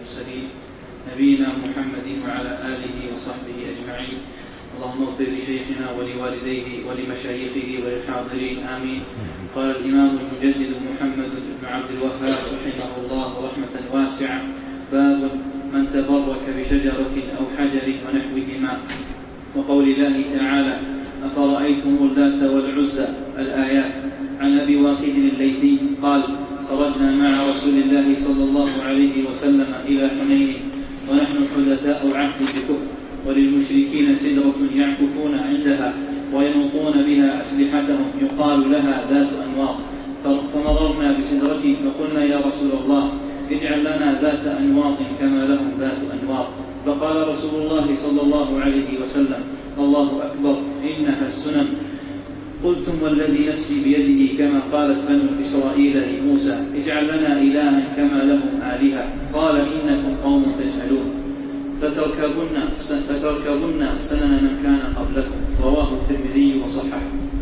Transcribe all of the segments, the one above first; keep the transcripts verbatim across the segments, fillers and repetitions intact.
المرسلين نبينا محمد وعلى آله وصحبه أجمعين. اللهم اغفر لشيخنا ولوالديه ولمشايخه وللحاضرين آمين. قال الإمام المجدد محمد بن عبد الوهاب رحمه الله رحمة واسعة: باب من تبرك بشجرة أو حجر ونحوهما. وقول الله تعالى: أفرأيتم اللات والعزى الآيات. عن أبي واقد الليثي قال: خرجنا مع رسول الله صلى الله عليه وسلم إلى حنين ونحن حدثاء عهد بكفر، وللمشركين سدرة يعكفون عندها وينوطون بها أسلحتهم يقال لها ذات أنواط، فمررنا بسدرة فقلنا: يا رسول الله اجعل لنا ذات أنواط كما لهم ذات أنواط. فقال رسول الله صلى الله عليه وسلم: الله أكبر، إنها السنن. قلتم: والذي نفسي بيده كما قالت بنو إسرائيل لموسى: اجعل لنا إلها كما لهم آلهة. قال: إنكم قوم تجهلون فتركبن فتركبن سنن من كان قبلكم. رواه الترمذي وصححه.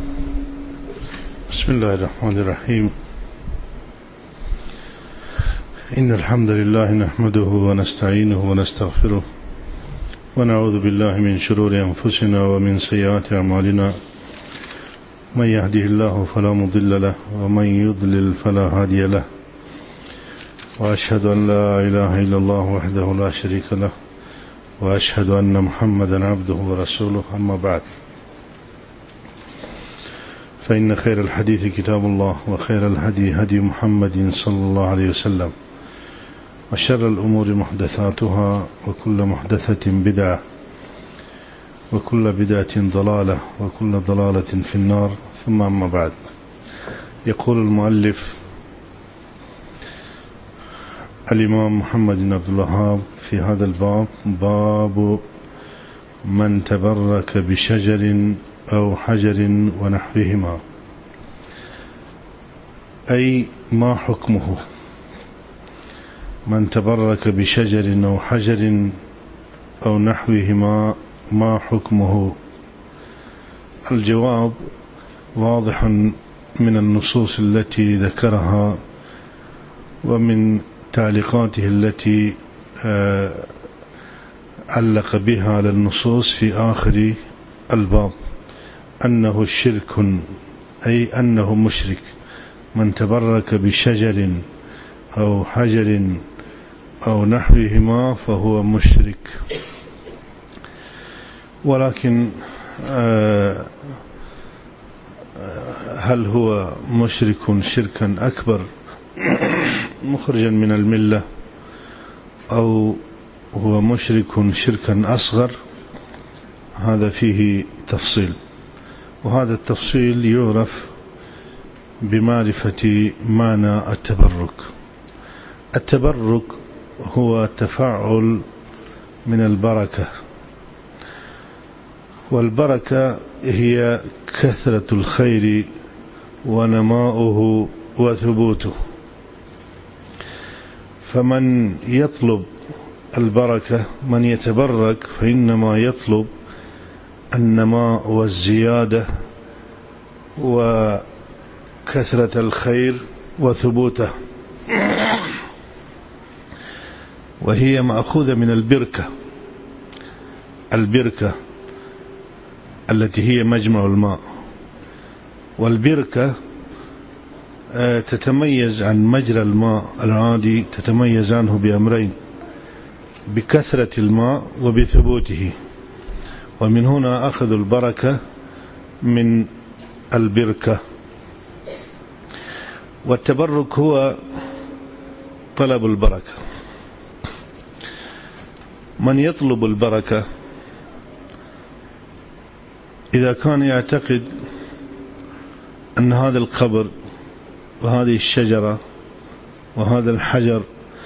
بسم الله الرحمن الرحيم. إن الحمد لله نحمده ونستعينه ونستغفره ونعوذ بالله من شرور أنفسنا ومن سيئات أعمالنا. من يهده الله فلا مضل له ومن يضلل فلا هادي له، وأشهد أن لا إله إلا الله وحده لا شريك له، وأشهد أن محمدا عبده ورسوله. أما بعد، فإن خير الحديث كتاب الله، وخير الهدي هدي محمد صلى الله عليه وسلم، وشر الأمور محدثاتها، وكل محدثة بدعة، وكل بدعة ضلالة، وكل ضلالة في النار. ثم أما بعد، يقول المؤلف الإمام محمد بن عبد الوهاب في هذا الباب: باب من تبرك بشجر أو حجر ونحوهما، أي ما حكمه؟ من تبرك بشجر أو حجر أو نحوهما ما حكمه؟ الجواب واضح من النصوص التي ذكرها ومن تعليقاته التي علق بها على النصوص في آخر الباب، أنه شرك، أي أنه مشرك. من تبرك بشجر أو حجر أو نحوهما فهو مشرك. ولكن هل هو مشرك شركا أكبر مخرجا من الملة، أو هو مشرك شركا أصغر؟ هذا فيه تفصيل، وهذا التفصيل يعرف بمعرفة معنى التبرك. التبرك هو تفاعل من البركة، والبركة هي كثرة الخير ونماؤه وثبوته. فمن يطلب البركة، من يتبرك، فإنما يطلب النماء والزيادة وكثرة الخير وثبوته، وهي مأخوذة من البركة. البركة التي هي مجمع الماء، والبركة تتميز عن مجرى الماء العادي، تتميز عنه بأمرين: بكثرة الماء وبثبوته. ومن هنا أخذ البركة من البركة. والتبرك هو طلب البركة. من يطلب البركة إذا كان يعتقد أن هذا القبر وهذه الشجرة وهذا الحجر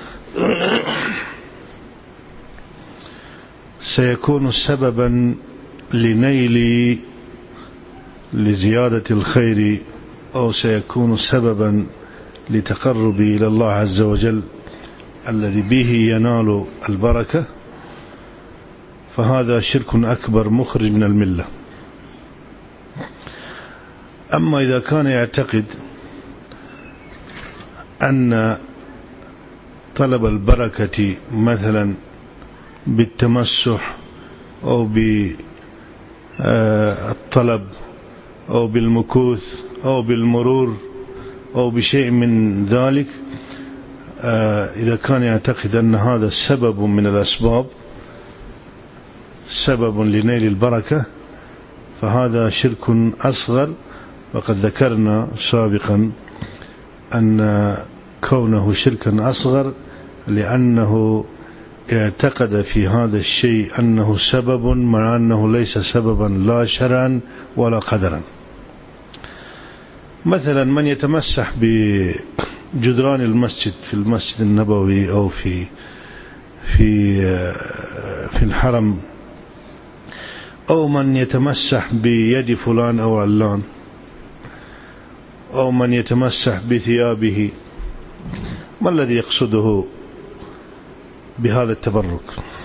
سيكون سببا لنيل لزيادة الخير، أو سيكون سببا لتقربي إلى الله عز وجل الذي به ينال البركة، فهذا شرك أكبر مخرج من الملة. أما إذا كان يعتقد أن طلب البركة مثلا بالتمسح أو بالطلب أو بالمكوث أو بالمرور أو بشيء من ذلك، إذا كان يعتقد أن هذا سبب من الأسباب، سبب لنيل البركة، فهذا شرك أصغر. وقد ذكرنا سابقا أن كونه شركا أصغر لأنه اعتقد في هذا الشيء أنه سبب مع أنه ليس سببا لا شرعا ولا قدرا. مثلا من يتمسح بجدران المسجد في المسجد النبوي أو في في في الحرم، أو من يتمسح بيد فلان أو علان، أو من يتمسح بثيابه، ما الذي يقصده بهذا التبرك؟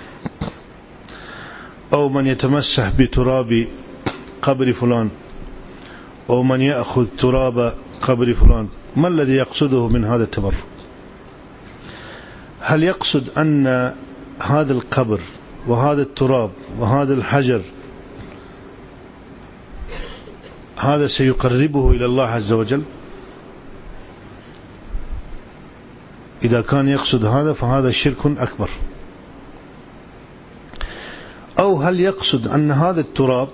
أو من يتمسح بتراب قبر فلان، أو من يأخذ تراب قبر فلان، ما الذي يقصده من هذا التبرك؟ هل يقصد أن هذا القبر وهذا التراب وهذا الحجر هذا سيقربه إلى الله عز وجل؟ إذا كان يقصد هذا فهذا شرك أكبر. أو هل يقصد أن هذا التراب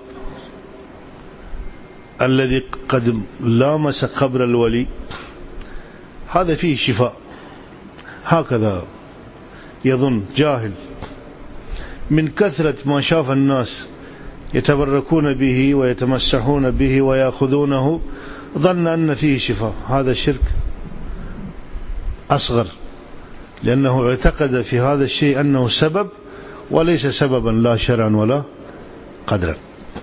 الذي قد لامس قبر الولي هذا فيه شفاء، هكذا يظن جاهل من كثرة ما شاف الناس يتبركون به ويتمسحون به ويأخذونه، ظن أن فيه شفاء. هذا شرك أصغر، لأنه اعتقد في هذا الشيء أنه سبب وليس سببا لا شرعا ولا قدرا.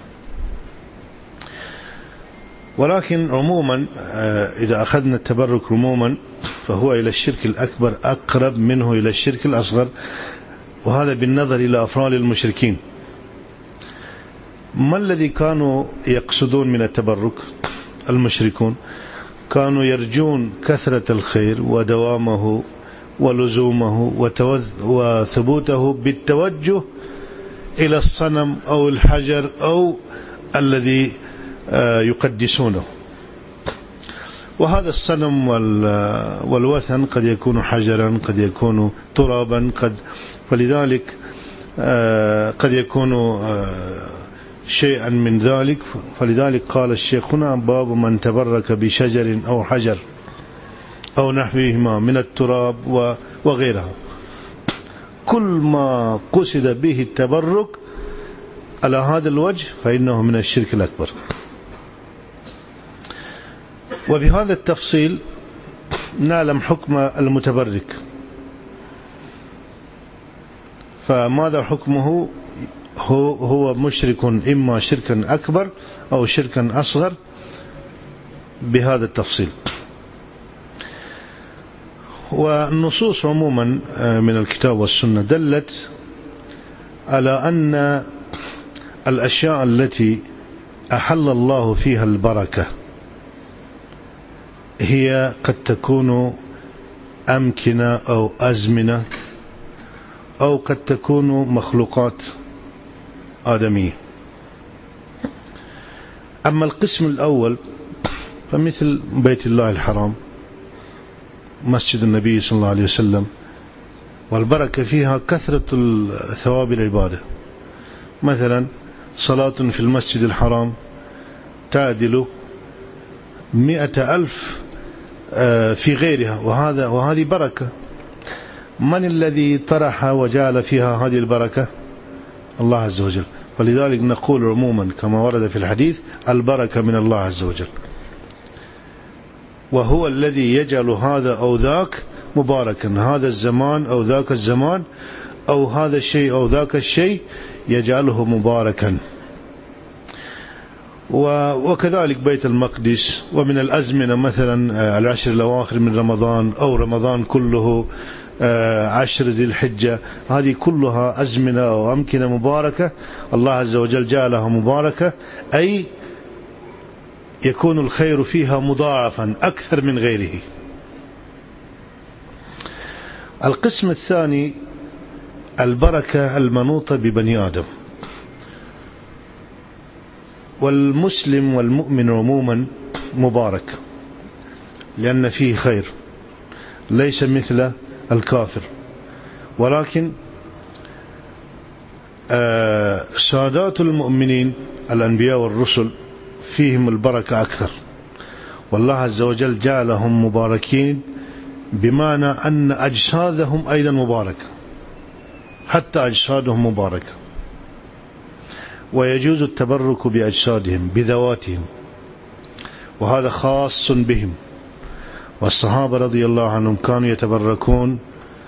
ولكن عموما إذا أخذنا التبرك عموما فهو إلى الشرك الأكبر أقرب منه إلى الشرك الأصغر، وهذا بالنظر إلى أفعال المشركين. ما الذي كانوا يقصدون من التبرك؟ المشركون كانوا يرجون كثرة الخير ودوامه ولزومه وثبوته بالتوجه إلى الصنم أو الحجر أو الذي يقدسونه. وهذا الصنم والوثن قد يكون حجرا، قد يكون ترابا، قد فلذلك قد يكون شيئا من ذلك. فلذلك قال الشيخ هنا باب من تبرك بشجر أو حجر أو نحوهما من التراب وغيرها، كل ما قصد به التبرك على هذا الوجه فإنه من الشرك الأكبر. وبهذا التفصيل نعلم حكم المتبرك. فماذا حكمه؟ هو, هو مشرك إما شركا أكبر أو شركا أصغر بهذا التفصيل. والنصوص عموما من الكتاب والسنة دلت على أن الأشياء التي أحل الله فيها البركة هي قد تكون أمكنة أو أزمنة أو قد تكون مخلوقات آدمية. أما القسم الأول فمثل بيت الله الحرام، مسجد النبي صلى الله عليه وسلم، والبركة فيها كثرة ثواب العبادة. مثلا صلاة في المسجد الحرام تعدل مئة ألف في غيرها، وهذا وهذه بركة. من الذي طرح وجعل فيها هذه البركة؟ الله عز وجل. ولذلك نقول عموما كما ورد في الحديث البركة من الله عز وجل، وهو الذي يجعل هذا أو ذاك مباركا، هذا الزمان أو ذاك الزمان أو هذا الشيء أو ذاك الشيء يجعله مباركا. وكذلك بيت المقدس. ومن الأزمنة مثلا العشر الأواخر من رمضان أو رمضان كله، عشر ذي الحجة، هذه كلها أزمنة أو أمكنة مباركة الله عز وجل جعلها مباركة، أي يكون الخير فيها مضاعفا أكثر من غيره. القسم الثاني البركة المنوطة ببني آدم. والمسلم والمؤمن عموما مبارك لأن فيه خير، ليس مثل الكافر. ولكن سادات المؤمنين الأنبياء والرسل فيهم البركة أكثر، والله عز وجل جعلهم مباركين بمعنى أن أجسادهم أيضا مباركة، حتى أجسادهم مباركة، ويجوز التبرك بأجسادهم بذواتهم، وهذا خاص بهم. والصحابة رضي الله عنهم كانوا يتبركون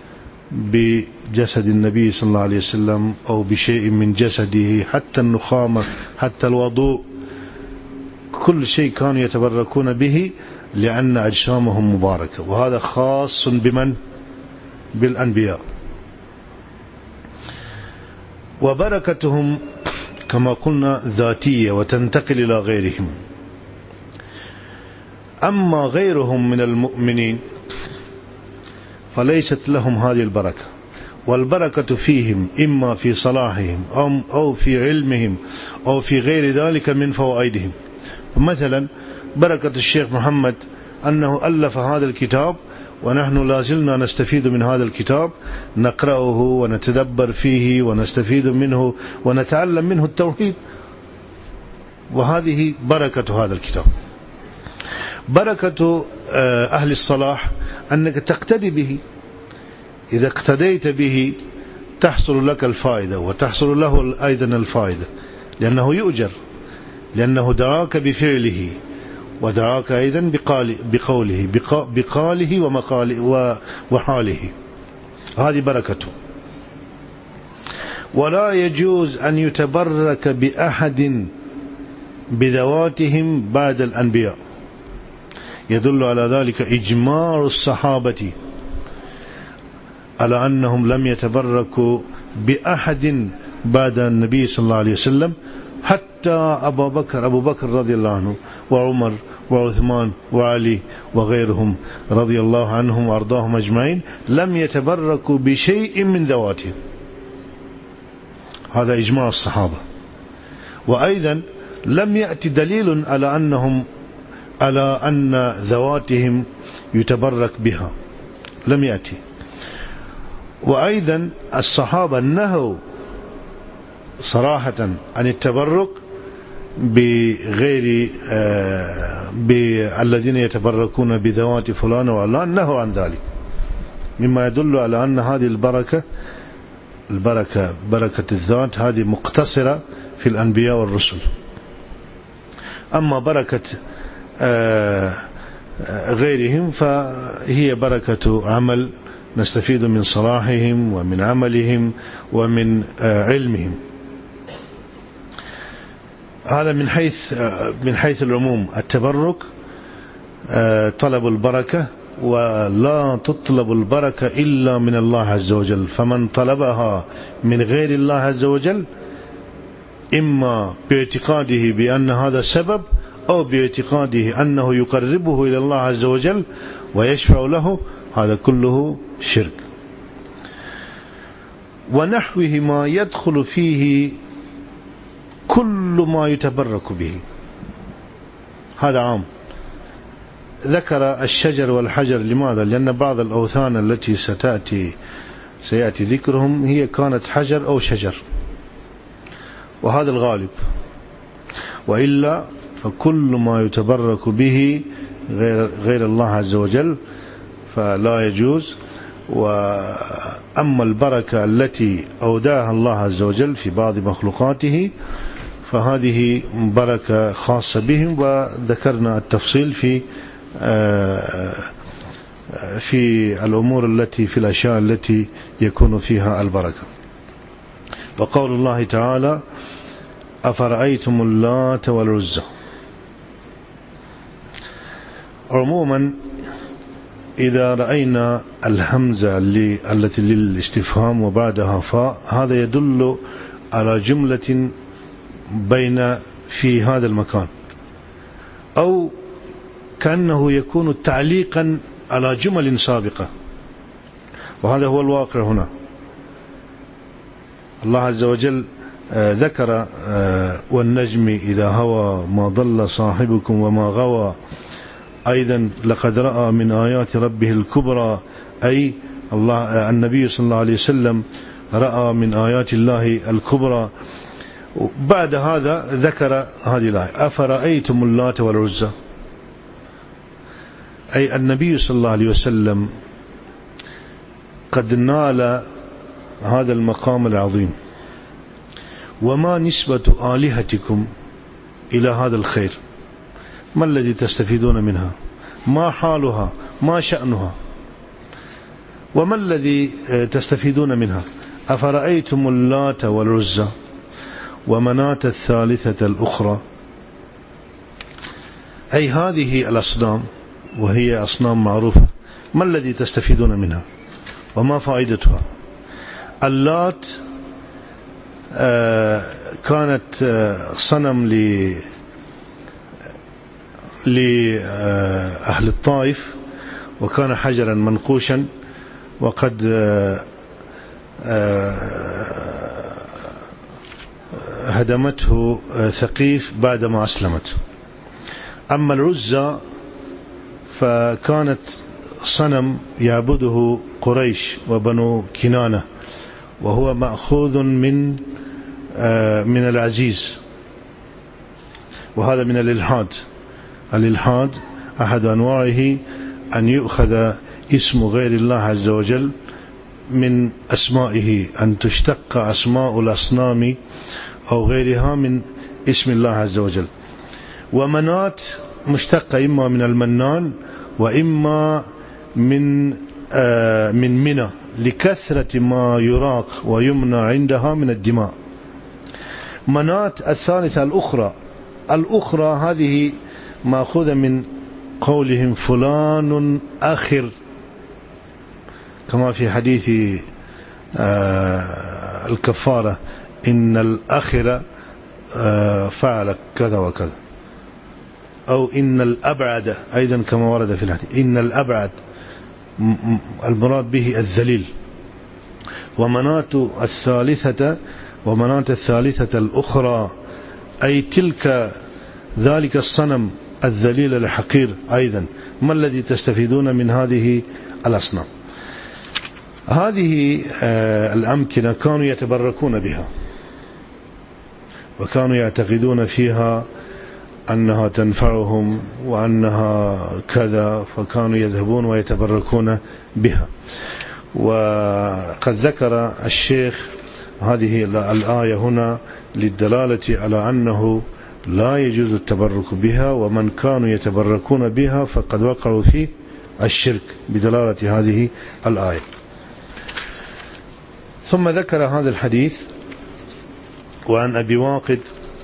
بجسد النبي صلى الله عليه وسلم أو بشيء من جسده، حتى النخامة، حتى الوضوء، كل شيء كانوا يتبركون به لأن أجسامهم مباركة، وهذا خاص بمن؟ بالأنبياء. وبركتهم كما قلنا ذاتية وتنتقل إلى غيرهم. أما غيرهم من المؤمنين فليست لهم هذه البركة، والبركة فيهم إما في صلاحهم أو في علمهم أو في غير ذلك من فوائدهم. مثلا بركة الشيخ محمد أنه ألف هذا الكتاب، ونحن لازلنا نستفيد من هذا الكتاب، نقرأه ونتدبر فيه ونستفيد منه ونتعلم منه التوحيد، وهذه بركة هذا الكتاب. بركة أهل الصلاح أنك تقتدي به، إذا اقتديت به تحصل لك الفائدة وتحصل له أيضا الفائدة، لأنه يؤجر، لأنه دعاك بفعله ودعاك أيضا بقوله بقاله ومقاله وحاله. هذه بركته. ولا يجوز أن يتبرك بأحد بذواتهم بعد الأنبياء، يدل على ذلك إجماع الصحابة على أنهم لم يتبركوا بأحد بعد النبي صلى الله عليه وسلم، حتى أبو بكر أبو بكر رضي الله عنه وعمر وعثمان وعلي وغيرهم رضي الله عنهم وأرضاهم أجمعين لم يتبركوا بشيء من ذواتهم. هذا إجماع الصحابة. وأيضا لم يأتي دليل على أنهم على أن ذواتهم يتبرك بها، لم يأتي. وأيضا الصحابة نهوا صراحة عن التبرك بغير بالذين يتبركون بذوات فلان وعلان، نهوا عن ذلك، مما يدل على أن هذه البركة البركة بركة الذات هذه مقتصرة في الأنبياء والرسل. أما بركة غيرهم فهي بركة عمل نستفيد من صلاحهم ومن عملهم ومن علمهم. هذا من حيث من حيث العموم. التبرك طلب البركة، ولا تطلب البركة إلا من الله عز وجل، فمن طلبها من غير الله عز وجل إما باعتقاده بأن هذا سبب أو باعتقاده أنه يقربه إلى الله عز وجل ويشفع له، هذا كله شرك. ونحوه ما يدخل فيه كل ما يتبرك به، هذا عام. ذكر الشجر والحجر، لماذا؟ لأن بعض الأوثان التي ستأتي سيأتي ذكرهم هي كانت حجر أو شجر، وهذا الغالب. وإلا فكل ما يتبرك به غير, غير الله عز وجل فلا يجوز. وأما البركة التي أودعها الله عز وجل في بعض مخلوقاته فهذه بركة خاصة بهم، وذكرنا التفصيل في في الأمور التي في الأشياء التي يكون فيها البركة. وقول الله تعالى: أفرأيتم اللات والعزى. عموما إذا رأينا الهمزة التي للاستفهام وبعدها فاء، هذا يدل على جملة بين في هذا المكان، أو كأنه يكون تعليقا على جمل سابقة. وهذا هو الواقع هنا. الله عز وجل ذكر والنجم إذا هوى ما ضل صاحبكم وما غوى، أيضا لقد رأى من آيات ربه الكبرى، أي الله النبي صلى الله عليه وسلم رأى من آيات الله الكبرى. بعد هذا ذكر هذه الآية: أفرأيتم اللات والعزى. أي النبي صلى الله عليه وسلم قد نال هذا المقام العظيم، وما نسبة آلهتكم إلى هذا الخير؟ ما الذي تستفيدون منها؟ ما حالها؟ ما شأنها؟ وما الذي تستفيدون منها؟ أفرأيتم اللات والعزى ومناة الثالثة الأخرى. أي هذه الأصنام، وهي أصنام معروفة، ما الذي تستفيدون منها وما فائدتها؟ اللات كانت صنم ل لأهل الطائف، وكان حجرا منقوشا، وقد هدمته ثقيف بعدما أسلمت. أما العزى فكانت صنم يعبده قريش وبنو كنانة، وهو مأخوذ من من العزيز، وهذا من الإلحاد. الإلحاد أحد أنواعه أن يؤخذ اسم غير الله عز وجل من أسمائه، أن تشتق أسماء الأصنام أو غيرها من اسم الله عز وجل. ومنات مشتقة إما من المنان وإما من آه من منى، لكثرة ما يراق ويمنى عندها من الدماء. منات الثالثة الأخرى الأخرى هذه مأخوذة من قولهم فلان أخر، كما في حديث آه الكفارة: إن الأخر آه فعل كذا وكذا، أو إن الأبعد، أيضا كما ورد في الحديث إن الأبعد، المراد به الذليل. ومناة الثالثة ومناة الثالثة الأخرى، أي تلك ذلك الصنم الذليل الحقير. أيضا ما الذي تستفيدون من هذه الأصنام؟ هذه الأمكنة كانوا يتبركون بها، وكانوا يعتقدون فيها أنها تنفعهم وأنها كذا، فكانوا يذهبون ويتبركون بها. وقد ذكر الشيخ هذه الآية هنا للدلالة على أنه لا يجوز التبرك بها، ومن كانوا يتبركون بها فقد وقعوا في الشرك بدلالة هذه الآية. ثم ذكر هذا الحديث: وعن أبي واقد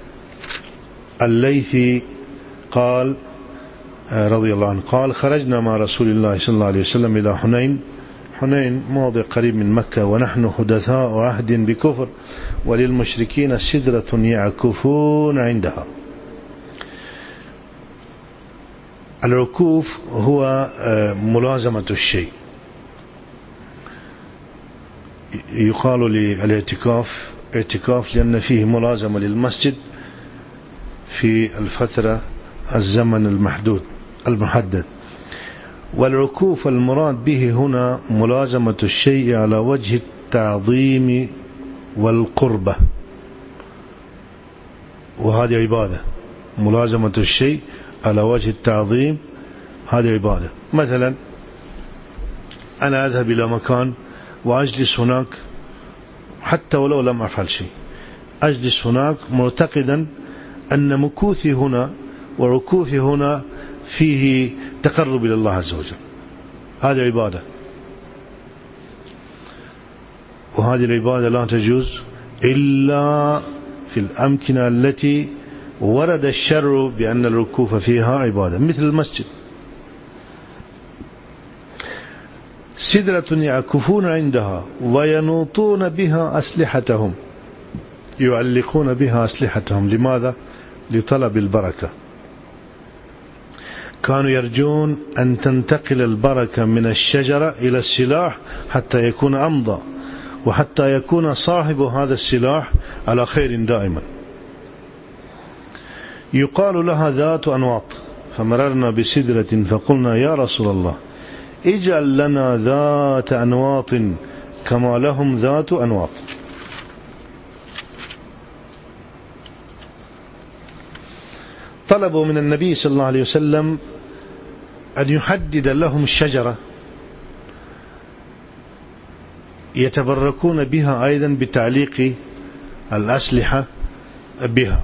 الليثي قال رضي الله عنه قال: خرجنا مع رسول الله صلى الله عليه وسلم إلى حنين. حنين موضع قريب من مكة، ونحن حدثاء عهد بكفر، وللمشركين سدرة يعكفون عندها. العكوف هو ملازمة الشيء. يقال للاعتكاف اعتكاف لأن فيه ملازمة للمسجد في الفترة الزمن المحدود المحدد. والعكوف المراد به هنا ملازمة الشيء على وجه التعظيم والقربة، وهذه عبادة. ملازمة الشيء على وجه التعظيم هذه عبادة. مثلا أنا أذهب إلى مكان وأجلس هناك حتى ولو لم أفعل شيء، أجلس هناك معتقدا أن مكوثي هنا وركوفي هنا فيه تقرب إلى الله عز وجل، هذه عبادة. وهذه العبادة لا تجوز إلا في الأمكنة التي ورد الشرع بأن الركوف فيها عبادة، مثل المسجد. سدرة يعكفون عندها وينوطون بها أسلحتهم، يعلقون بها أسلحتهم. لماذا؟ لطلب البركة. كانوا يرجون أن تنتقل البركة من الشجرة إلى السلاح حتى يكون أمضى، وحتى يكون صاحب هذا السلاح على خير دائما. يقال لها ذات أنواط، فمررنا بسدرة فقلنا يا رسول الله اجعل لنا ذات أنواط كما لهم ذات أنواط. طلبوا من النبي صلى الله عليه وسلم أن يحدد لهم الشجرة يتبركون بها أيضا بتعليق الأسلحة بها.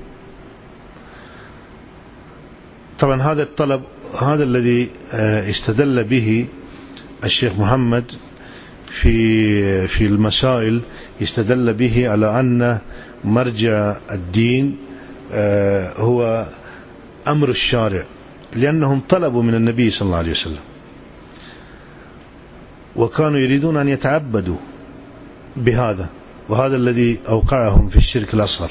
طبعا هذا الطلب هذا الذي استدل به الشيخ محمد في في المسائل، استدل به على أن مرجع الدين هو أمر الشارع، لأنهم طلبوا من النبي صلى الله عليه وسلم وكانوا يريدون أن يتعبدوا بهذا، وهذا الذي أوقعهم في الشرك الأصغر.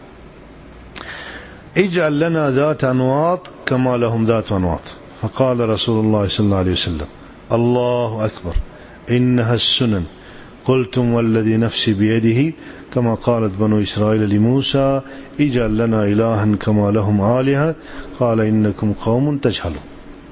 اجعل لنا ذات أنواط كما لهم ذات أنواط. فقال رسول الله صلى الله عليه وسلم الله أكبر إنها السنن، قلتم والذي نفسي بيده كما قالت بنو إسرائيل لموسى اجعل لنا إلها كما لهم آلهة قال إنكم قوم تجهلون.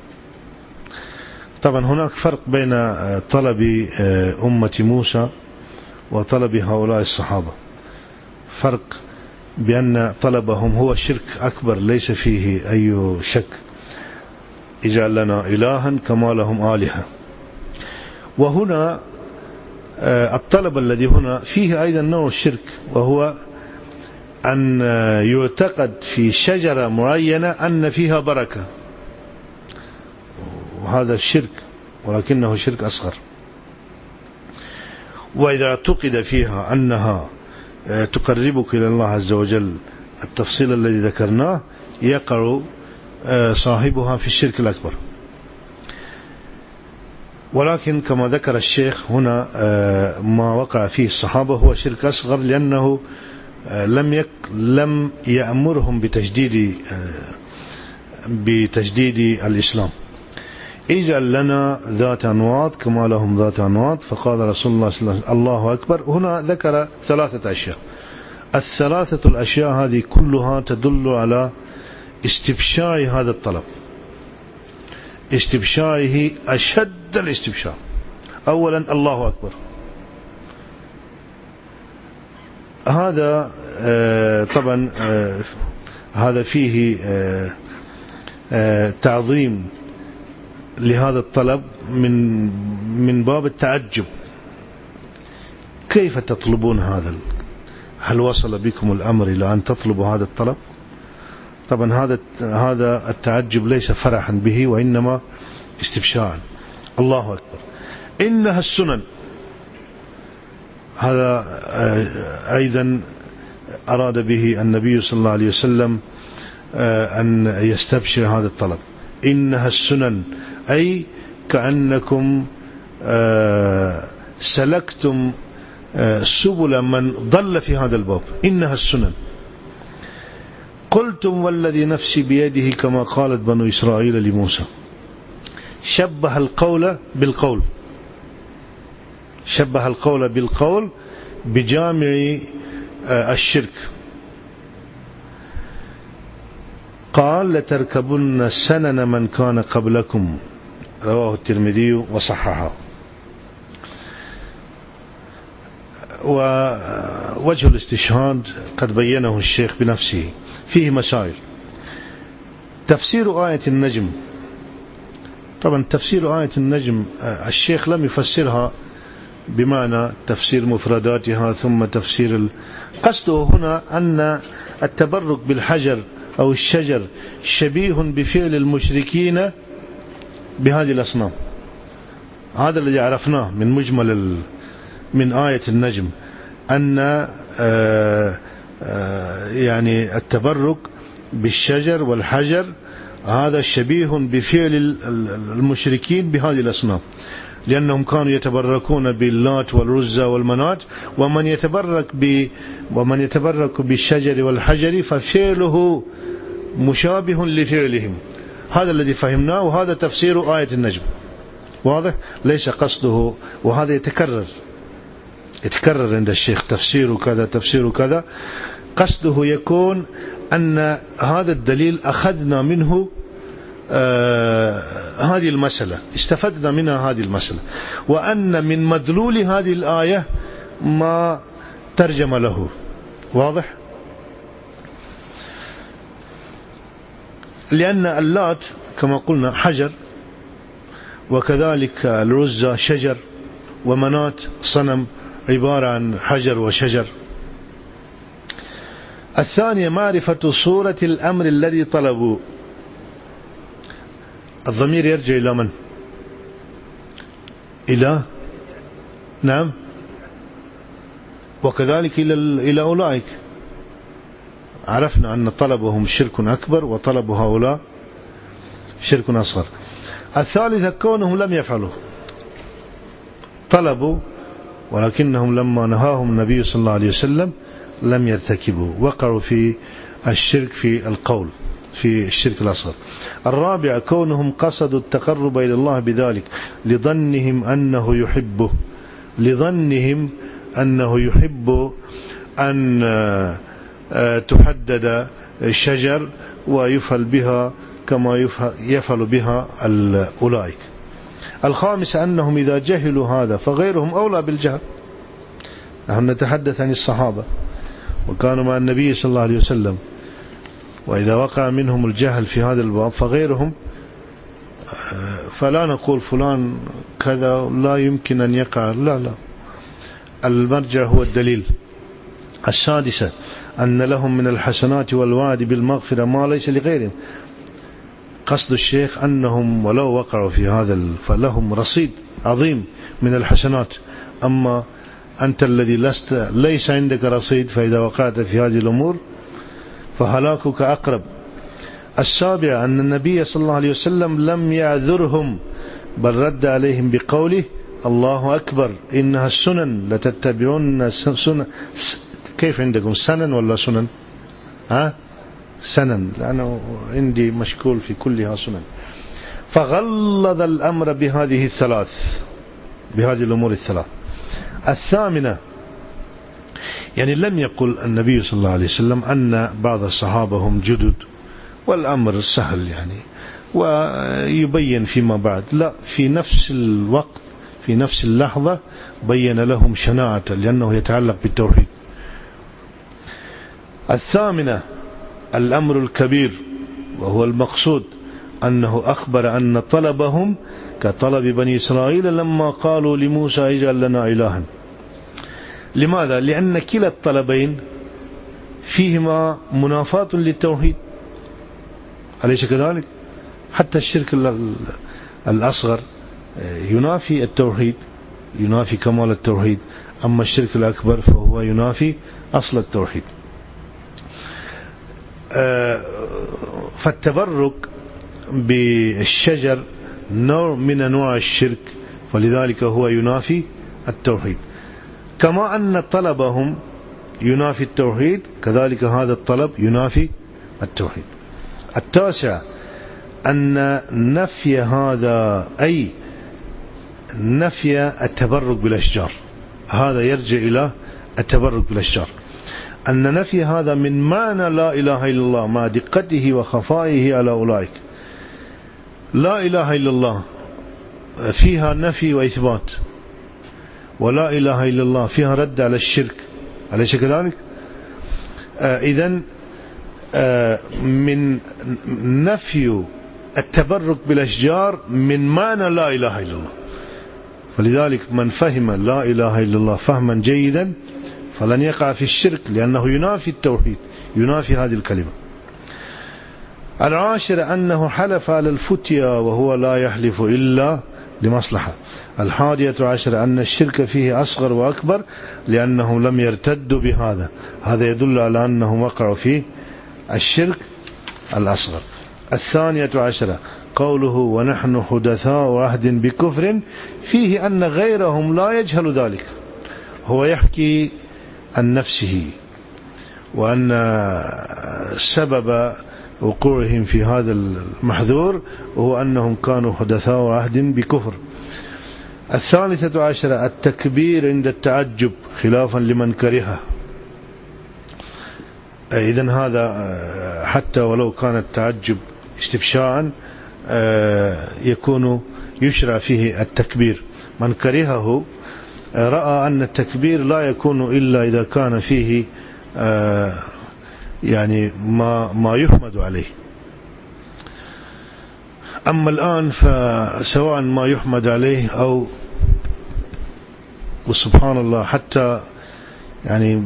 طبعا هناك فرق بين طلب أمة موسى وطلب هؤلاء الصحابة، فرق بأن طلبهم هو شرك أكبر ليس فيه أي شك، اجعل لنا إلها كما لهم آلهة. وهنا الطلب الذي هنا فيه أيضا نوع الشرك، وهو أن يعتقد في شجرة معينة أن فيها بركة، وهذا الشرك ولكنه شرك أصغر. وإذا اعتقد فيها أنها تقربك إلى الله عز وجل التفصيل الذي ذكرناه يقع صاحبها في الشرك الأكبر. ولكن كما ذكر الشيخ هنا ما وقع فيه الصحابة هو شرك أصغر، لأنه لم يك لم يأمرهم بتجديد بتجديد الإسلام. اجعل لنا ذات أنواط كما لهم ذات أنواط. فقال رسول الله صلى الله عليه وسلم الله أكبر. هنا ذكر ثلاثة أشياء، الثلاثة الأشياء هذه كلها تدل على استبشاع هذا الطلب، استبشاعه أشد الاستبشاع. أولا الله أكبر، هذا طبعا هذا فيه تعظيم لهذا الطلب من من باب التعجب، كيف تطلبون هذا؟ هل وصل بكم الأمر إلى أن تطلبوا هذا الطلب؟ طبعا هذا هذا التعجب ليس فرحا به وإنما استبشاعا. الله أكبر. إنها السنن، هذا أيضا أراد به النبي صلى الله عليه وسلم أن يستبشر هذا الطلب. إنها السنن أي كأنكم سلكتم سبل من ضل في هذا الباب. إنها السنن. قلتم والذي نفسي بيده كما قالت بنو إسرائيل لموسى. شبه القول بالقول، شبه القول بالقول بجامع الشرك. قال لتركبن سنن من كان قبلكم، رواه الترمذي وصححه. ووجه الاستشهاد قد بينه الشيخ بنفسه، فيه مسائل. تفسير آية النجم، طبعا تفسير آية النجم الشيخ لم يفسرها بمعنى تفسير مفرداتها ثم تفسير ال... قصده هنا أن التبرك بالحجر أو الشجر شبيه بفعل المشركين بهذه الأصنام. هذا الذي عرفناه من مجمل ال... من آية النجم، أن آآ آآ يعني التبرك بالشجر والحجر هذا شبيه بفعل المشركين بهذه الأصنام، لأنهم كانوا يتبركون باللات والعزى والمنات، ومن يتبرك ب ومن يتبرك بالشجر والحجر ففعله مشابه لفعلهم. هذا الذي فهمناه، وهذا تفسير آية النجم واضح. ليس قصده، وهذا يتكرر يتكرر عند الشيخ، تفسير كذا تفسير كذا، قصده يكون أن هذا الدليل أخذنا منه آه هذه المسألة، استفدنا منها هذه المسألة، وأن من مدلول هذه الآية ما ترجم له. واضح. لأن اللات كما قلنا حجر، وكذلك العزى شجر، ومنات صنم عبارة عن حجر وشجر. الثانية معرفة صورة الأمر الذي طلبوا. الضمير يرجع إلى من؟ إلى نعم، وكذلك إلى إلى أولئك. عرفنا أن طلبهم شرك أكبر، وطلب هؤلاء شرك أصغر. الثالثة كونهم لم يفعلوا، طلبوا ولكنهم لما نهاهم النبي صلى الله عليه وسلم لم يرتكبوا، وقعوا في الشرك في القول، في الشرك الأصغر. الرابع كونهم قصدوا التقرب إلى الله بذلك لظنهم أنه يحبه، لظنهم أنه يحب أن تحدد الشجر ويفعل بها كما يفعل بها أولئك. الخامس أنهم إذا جهلوا هذا فغيرهم أولى بالجهل. نحن نتحدث عن الصحابة وكانوا مع النبي صلى الله عليه وسلم، وإذا وقع منهم الجهل في هذا الباب فغيرهم، فلا نقول فلان كذا لا يمكن أن يقع، لا لا، المرجع هو الدليل. السادسة أن لهم من الحسنات والوعد بالمغفرة ما ليس لغيرهم. قصد الشيخ أنهم ولو وقعوا في هذا فلهم رصيد عظيم من الحسنات، أما أنت الذي لست ليس عندك رصيد، فإذا وقعت في هذه الأمور فهلاكك أقرب. السابع أن النبي صلى الله عليه وسلم لم يعذرهم، بل رد عليهم بقوله الله أكبر إنها السنن لتتبعون سنن. كيف عندكم سنن ولا سنن؟ ها سنن، لأنه عندي مشكول في كلها سنن. فغلظ الأمر بهذه الثلاث، بهذه الأمور الثلاث. الثامنة يعني لم يقل النبي صلى الله عليه وسلم أن بعض الصحابة هم جدد والأمر سهل يعني ويبين فيما بعد، لا، في نفس الوقت في نفس اللحظة بين لهم شناعة، لأنه يتعلق بالتوحيد. الثامنة الأمر الكبير وهو المقصود، أنه أخبر أن طلبهم كطلب بني إسرائيل لما قالوا لموسى اجعل لنا إلها. لماذا؟ لأن كلا الطلبين فيهما منافاة للتوحيد، أليس كذلك؟ حتى الشرك الأصغر ينافي التوحيد، ينافي كمال التوحيد، أما الشرك الأكبر فهو ينافي أصل التوحيد. فالتبرك بالشجر نوع من أنواع الشرك، فلذلك هو ينافي التوحيد. كما أن طلبهم ينافي التوحيد، كذلك هذا الطلب ينافي التوحيد. التاسع أن نفي هذا أي نفي التبرك بالأشجار، هذا يرجع إلى التبرك بالأشجار، أن نفي هذا من معنى لا إله إلا الله مع دقته وخفائه على أولئك. لا إله إلا الله فيها نفي وإثبات، ولا إله إلا الله فيها رد على الشرك، أليس كذلك؟ آه إذن آه من نفي التبرك بالأشجار من معنى لا إله إلا الله، فلذلك من فهم لا إله إلا الله فهما جيدا فلن يقع في الشرك، لأنه ينافي التوحيد، ينافي هذه الكلمة. العاشر أنه حلف على الفتيا وهو لا يحلف إلا لمصلحة. الحادية عشر أن الشرك فيه أصغر وأكبر لأنهم لم يرتدوا بهذا، هذا يدل على أنهم وقعوا في الشرك الأصغر. الثانية عشرة قوله ونحن حدثاء عهد بكفر، فيه أن غيرهم لا يجهل ذلك، هو يحكي عن نفسه وأن سبب وقوعهم في هذا المحذور، وهو أنهم كانوا حدثاء عهد بكفر. الثالثة عشرة التكبير عند التعجب خلافا لمن كرهه. إذن هذا حتى ولو كان التعجب استبشاعا يكون يشرع فيه التكبير. من كرهه رأى أن التكبير لا يكون إلا إذا كان فيه يعني ما ما يحمد عليه. أما الآن فسواء ما يحمد عليه أو وسبحان الله حتى يعني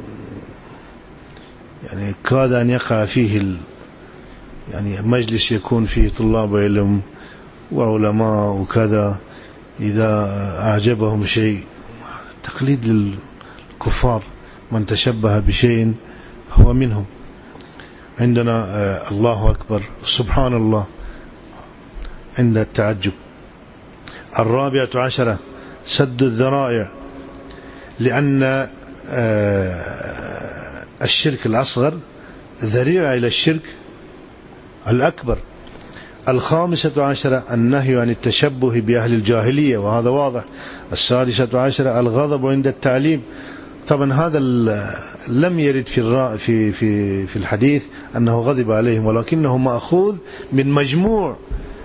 يعني كاد أن يقع فيه ال يعني مجلس يكون فيه طلاب علم وعلماء وكذا، إذا أعجبهم شيء تقليد للكفار، من تشبه بشيء هو منهم. عندنا الله أكبر سبحان الله عند التعجب. الرابعة عشرة سد الذرائع، لأن الشرك الأصغر ذريعة إلى الشرك الأكبر. الخامسة عشرة النهي عن التشبه بأهل الجاهلية، وهذا واضح. السادسة عشرة الغضب عند التعليم. طبعا هذا لم يرد في في في في الحديث أنه غضب عليهم، ولكنه مأخوذ من مجموع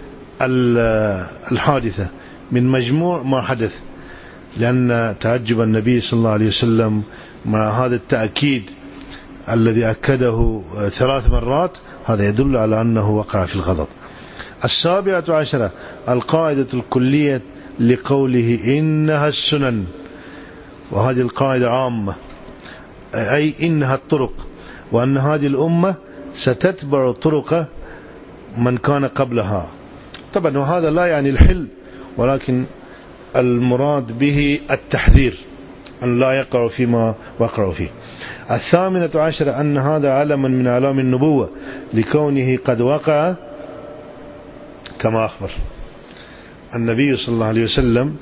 الحادثة، من مجموع ما حدث، لأن تعجب النبي صلى الله عليه وسلم مع هذا التأكيد الذي أكده ثلاث مرات، هذا يدل على أنه وقع في الغضب. السابعة عشرة القاعدة الكلية لقوله إنها السنن، وهذه القاعدة عامة، أي إنها الطرق، وأن هذه الأمة ستتبع طرق من كان قبلها. طبعا وهذا لا يعني الحل، ولكن المراد به التحذير أن لا يقع فيما وقعوا فيه. الثامنة عشرة أن هذا علما من علام النبوة لكونه قد وقع كما أخبر النبي صلى الله عليه وسلم،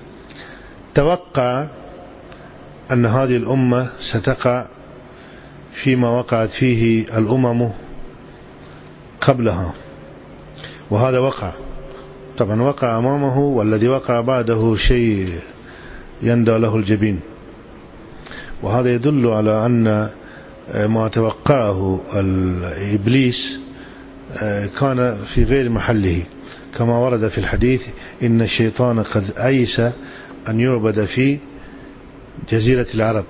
توقع أن هذه الأمة ستقع فيما وقعت فيه الأمم قبلها، وهذا وقع. طبعا وقع أمامه، والذي وقع بعده شيء يندى له الجبين. وهذا يدل على أن ما توقعه الإبليس كان في غير محله، كما ورد في الحديث إن الشيطان قد أيس أن يعبد في جزيرة العرب.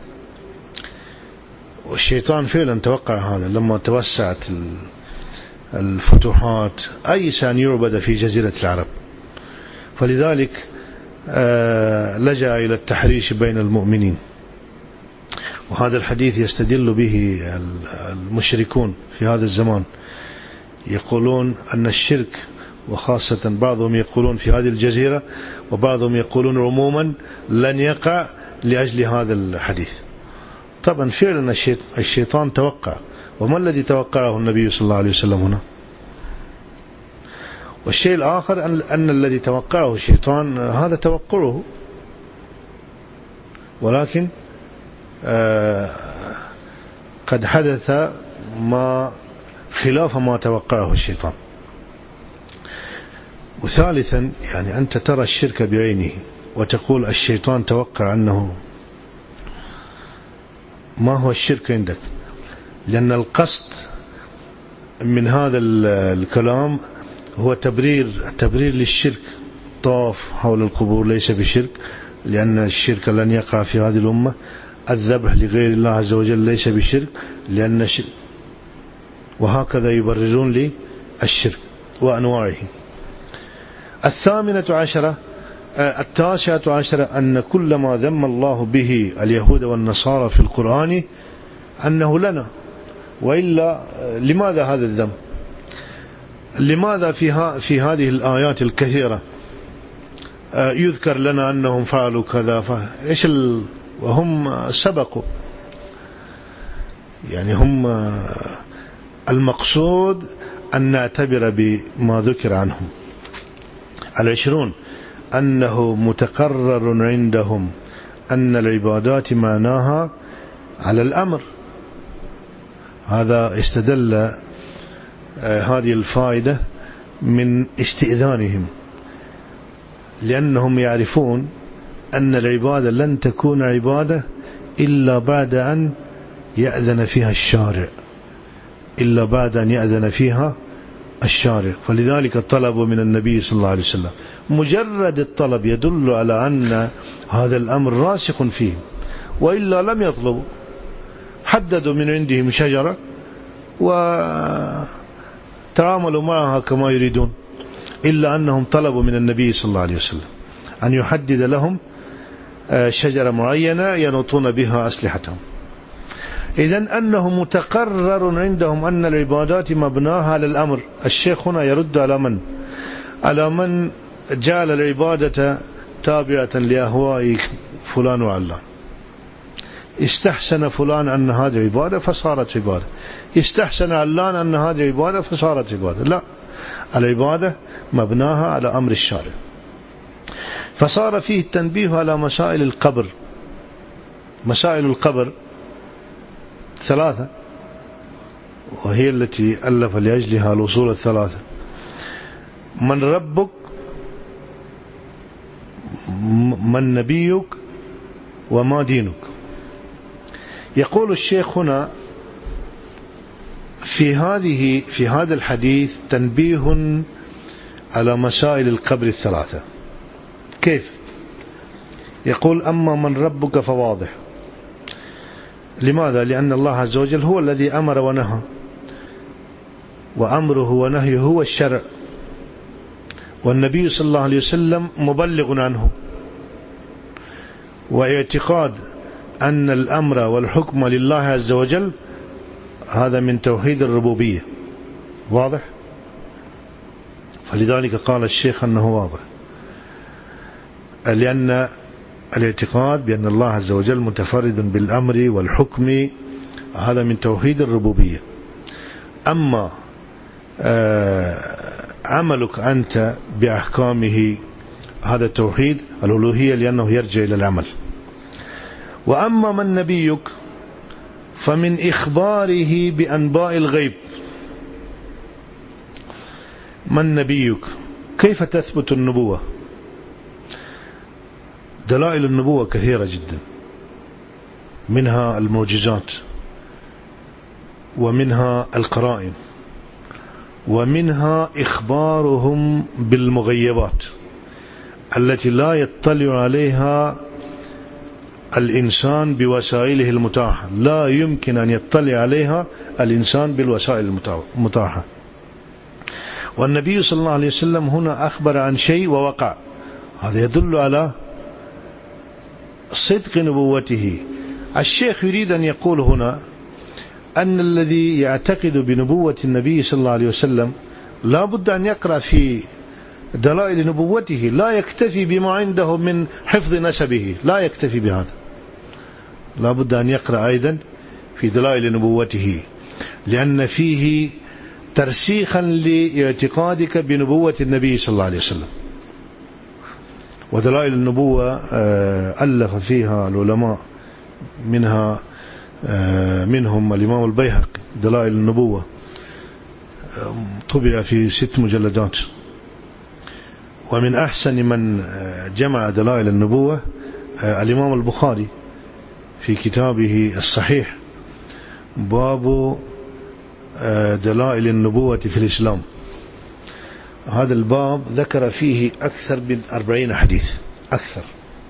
والشيطان فعلا توقع هذا لما توسعت الفتوحات، أيس أن يعبد في جزيرة العرب، فلذلك لجأ إلى التحريش بين المؤمنين. وهذا الحديث يستدل به المشركون في هذا الزمان، يقولون أن الشرك، وخاصة بعضهم يقولون في هذه الجزيرة، وبعضهم يقولون عموما لن يقع لأجل هذا الحديث. طبعا فعلا الشيطان توقع، وما الذي توقعه النبي صلى الله عليه وسلم هنا؟ والشيء الآخر أن الذي توقعه الشيطان هذا توقعه، ولكن قد حدث ما خلاف ما توقعه الشيطان. وثالثا يعني أنت ترى الشرك بعينه وتقول الشيطان توقع أنه، ما هو الشرك عندك؟ لأن القصد من هذا الكلام هو تبرير التبرير للشرك. طاف حول القبور ليس بشرك، لأن الشرك لن يقع في هذه الأمة. الذبح لغير الله عز وجل ليس بشرك، لأن الشرك، وهكذا يبررون لي الشرك وأنواعه. الثامنة عشرة التاسعة عشرة أن كل ما ذم الله به اليهود والنصارى في القرآن أنه لنا، وإلا لماذا هذا الذم؟ لماذا في, في هذه الآيات الكثيرة يذكر لنا أنهم فعلوا كذا؟ فإيش ال... وهم سبقوا، يعني هم المقصود أن نعتبر بما ذكر عنهم. العشرون أنه متقرر عندهم أن العبادات معناها على الأمر. هذا استدل هذه الفائدة من استئذانهم، لأنهم يعرفون أن العبادة لن تكون عبادة إلا بعد أن يأذن فيها الشارع، إلا بعد أن يأذن فيها الشارع. فلذلك طلبوا من النبي صلى الله عليه وسلم. مجرد الطلب يدل على أن هذا الأمر راسخ فيه، وإلا لم يطلبوا. حددوا من عندهم شجرة وتعاملوا معها كما يريدون، إلا أنهم طلبوا من النبي صلى الله عليه وسلم أن يحدد لهم شجرة معينة ينوطون بها أسلحتهم. إذن أنه متقرر عندهم أن العبادات مبناها على الأمر. الشيخ هنا يرد على من؟ على من جعل العبادة تابعة لأهواء فلان وعلان. استحسن فلان أن هذه عبادة فصارت عبادة، استحسن علان أن هذه عبادة فصارت عبادة. لا، العبادة مبناها على أمر الشارع. فصار فيه التنبيه على مسائل القبر. مسائل القبر ثلاثة، وهي التي ألف لأجلها الأصول الثلاثة: من ربك، من نبيك، وما دينك. يقول الشيخ هنا في هذه في هذا الحديث تنبيه على مسائل القبر الثلاثة. كيف؟ يقول: أما من ربك فواضح. لماذا؟ لأن الله عز وجل هو الذي أمر ونهى، وأمره ونهيه هو الشرع، والنبي صلى الله عليه وسلم مبلغ عنه. واعتقاد أن الأمر والحكم لله عز وجل هذا من توحيد الربوبية. واضح؟ فلذلك قال الشيخ أنه واضح، لأن الاعتقاد بأن الله عز وجل متفرد بالأمر والحكم هذا من توحيد الربوبية. أما عملك أنت بأحكامه هذا توحيد الألوهية، لأنه يرجع إلى العمل. وأما من نبيك فمن إخباره بأنباء الغيب. من نبيك؟ كيف تثبت النبوة؟ دلائل النبوة كثيرة جدا، منها المعجزات، ومنها القرائن، ومنها إخبارهم بالمغيبات التي لا يطلع عليها الإنسان بوسائله المتاحة. لا يمكن أن يطلع عليها الإنسان بالوسائل المتاحة. والنبي صلى الله عليه وسلم هنا أخبر عن شيء ووقع، هذا يدل على صدق نبوته. الشيخ يريد أن يقول هنا أن الذي يعتقد بنبوة النبي صلى الله عليه وسلم لا بد أن يقرأ في دلائل نبوته، لا يكتفي بما عنده من حفظ نسبه، لا يكتفي بهذا، لا بد أن يقرأ أيضا في دلائل نبوته، لأن فيه ترسيخا لاعتقادك بنبوة النبي صلى الله عليه وسلم. ودلائل النبوة ألف فيها العلماء، منها منهم الإمام البيهقي دلائل النبوة، طبع في ست مجلدات. ومن أحسن من جمع دلائل النبوة الإمام البخاري في كتابه الصحيح، باب دلائل النبوة في الإسلام. هذا الباب ذكر فيه أكثر من أربعين حديث، أكثر،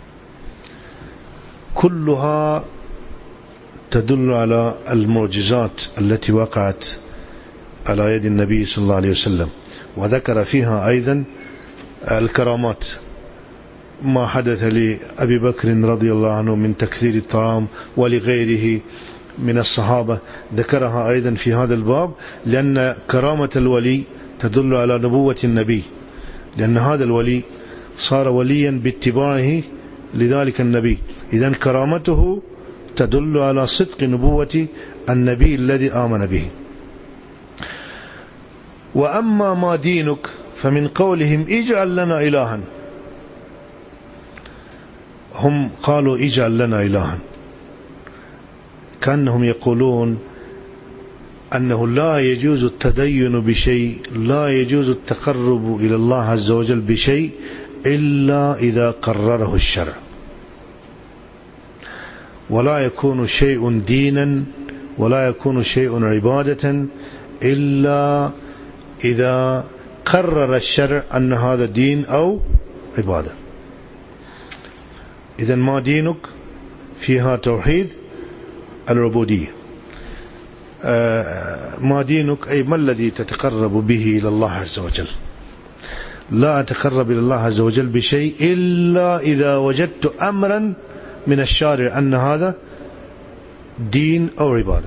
كلها تدل على المعجزات التي وقعت على يد النبي صلى الله عليه وسلم. وذكر فيها أيضا الكرامات، ما حدث لأبي بكر رضي الله عنه من تكثير الطعام، ولغيره من الصحابة ذكرها أيضا في هذا الباب، لأن كرامة الولي تدل على نبوة النبي، لأن هذا الولي صار وليا باتباعه لذلك النبي. إذن كرامته تدل على صدق نبوة النبي الذي آمن به. وأما ما دينك فمن قولهم اجعل لنا إلها، هم قالوا اجعل لنا إلها، كأنهم يقولون أنه لا يجوز التدين بشيء، لا يجوز التقرب إلى الله عز وجل بشيء إلا إذا قرره الشرع، ولا يكون شيء دينا ولا يكون شيء عبادة إلا إذا قرر الشرع أن هذا دين أو عبادة. إذن ما دينك فيها توحيد العبودية، ما دينك أي ما الذي تتقرب به إلى الله عز وجل. لا أتقرب إلى الله عز وجل بشيء إلا إذا وجدت أمرا من الشارع أن هذا دين أو عبادة.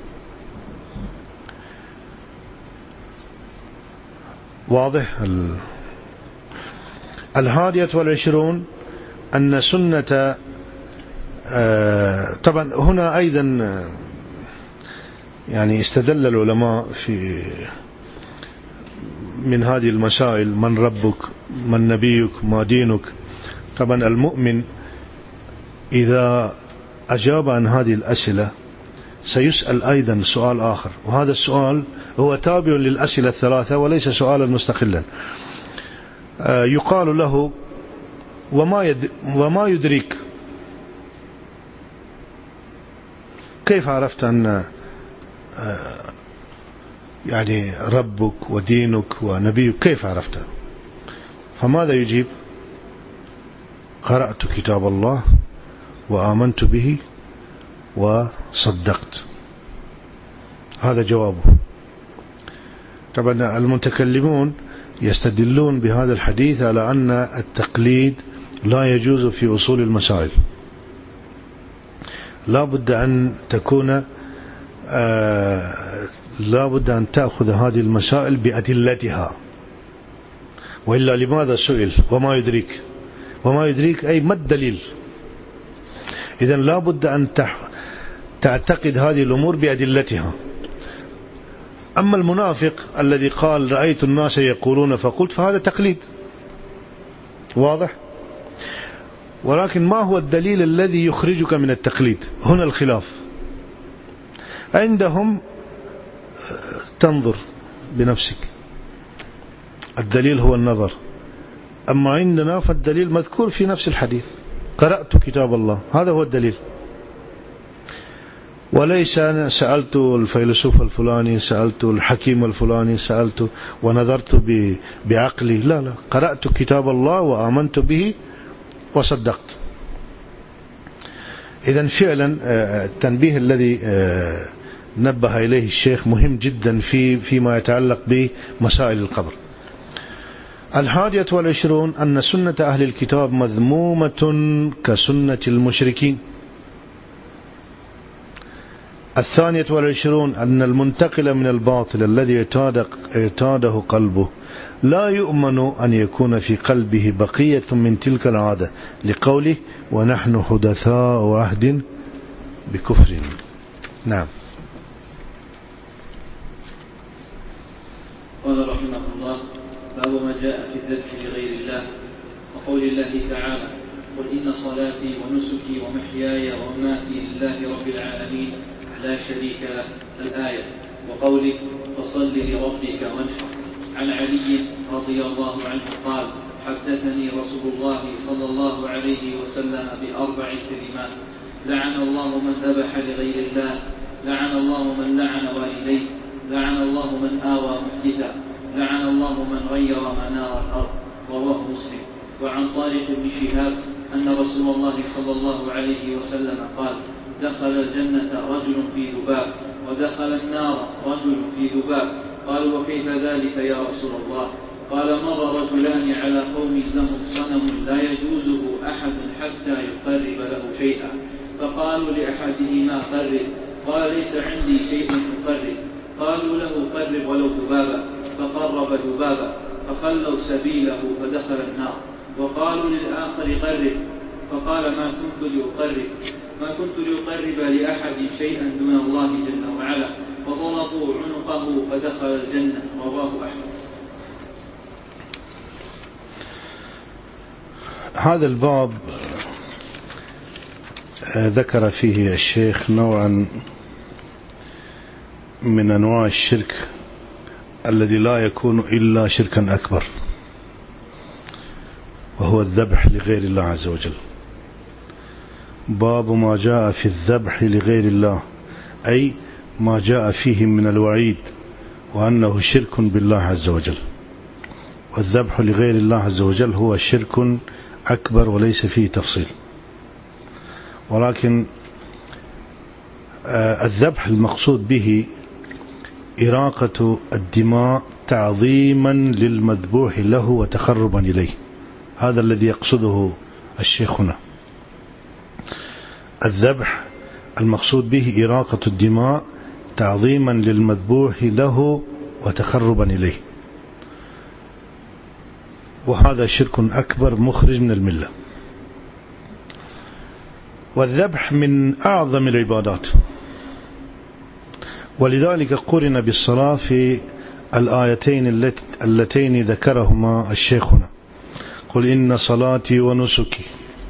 واضح؟ الهادية والعشرون أن سنة، طبعا هنا أيضا يعني استدل العلماء في من هذه المسائل: من ربك، من نبيك، ما دينك. طبعا المؤمن إذا أجاب عن هذه الأسئلة سيسأل أيضا سؤال آخر، وهذا السؤال هو تابع للأسئلة الثلاثة وليس سؤالا مستقلا. يقال له: وما, يد وما يدريك؟ كيف عرفت أن يعني ربك ودينك ونبيك؟ كيف عرفت؟ فماذا يجيب؟ قرأت كتاب الله وآمنت به وصدقت. هذا جوابه. طبعا المتكلمون يستدلون بهذا الحديث على أن التقليد لا يجوز في أصول المسائل، لا بد أن تكون آه لا بد أن تأخذ هذه المسائل بأدلتها، وإلا لماذا سئل وما يدريك؟ وما يدريك أي ما الدليل؟ إذن لا بد أن تعتقد هذه الأمور بأدلتها. أما المنافق الذي قال: رأيت الناس يقولون فقلت، فهذا تقليد واضح. ولكن ما هو الدليل الذي يخرجك من التقليد؟ هنا الخلاف. عندهم تنظر بنفسك، الدليل هو النظر. أما عندنا فالدليل مذكور في نفس الحديث: قرأت كتاب الله، هذا هو الدليل. وليس أنا سألت الفيلسوف الفلاني، سألت الحكيم الفلاني، سألت ونظرت بعقلي، لا لا، قرأت كتاب الله وآمنت به وصدقت. إذن فعلا التنبيه الذي نبه إليه الشيخ مهم جدا في فيما يتعلق بمسائل القبر. الحادية والعشرون أن سنة أهل الكتاب مذمومة كسنة المشركين. الثانية والعشرون أن المنتقل من الباطل الذي ارتاده قلبه لا يؤمن أن يكون في قلبه بقية من تلك العادة، لقوله: ونحن حدثاء عهد بكفر. نعم. قال رحمه الله: باب ما جاء في الذبح لغير الله، وقول الله تعالى: قل إن صلاتي ونسكي ومحياي ومماتي لله رب العالمين لا شريك له، الآية. وقوله: فصل لربك وانحر. عن علي رضي الله عنه قال: حدثني رسول الله صلى الله عليه وسلم بأربع كلمات: لعن الله من ذبح لغير الله، لعن الله من لعن والديه، لعن الله من آوى محدثا، لعن الله من غير منار الأرض. رواه مسلم. وعن طارق بن شهاب أن رسول الله صلى الله عليه وسلم قال: دخل الجنة رجل في ذباب، ودخل النار رجل في ذباب. قالوا: وكيف ذلك يا رسول الله؟ قال: مر رجلان على قوم لهم صنم لا يجوزه أحد حتى يقرب له شيئا، فقالوا لأحدهما: قرب. قال: ليس عندي شيء أقرب. قالوا له: قرب ولو ذبابا. فقرب ذبابا، فخلوا سبيله فدخل النار. وقالوا للآخر: قرب. فقال: ما كنت لأقرب ما كنت لأقرب لأحد شيئا دون الله جل وعلا. فضربوا عنقه فدخل الجنة. رواه أحمد. هذا الباب ذكر فيه الشيخ نوعا من أنواع الشرك الذي لا يكون إلا شركا أكبر، وهو الذبح لغير الله عز وجل. باب ما جاء في الذبح لغير الله، أي ما جاء فيه من الوعيد وأنه شرك بالله عز وجل. والذبح لغير الله عز وجل هو شرك أكبر وليس فيه تفصيل، ولكن الذبح المقصود به إراقة الدماء تعظيما للمذبوح له وتقربا إليه، هذا الذي يقصده الشيخ هنا. الذبح المقصود به إراقة الدماء تعظيما للمذبوح له وتقربا إليه، وهذا شرك أكبر مخرج من الملة. والذبح من أعظم العبادات، ولذلك قرن بالصلاة في الآيتين اللتين ذكرهما الشيخ هنا: قل إن صلاتي ونسكي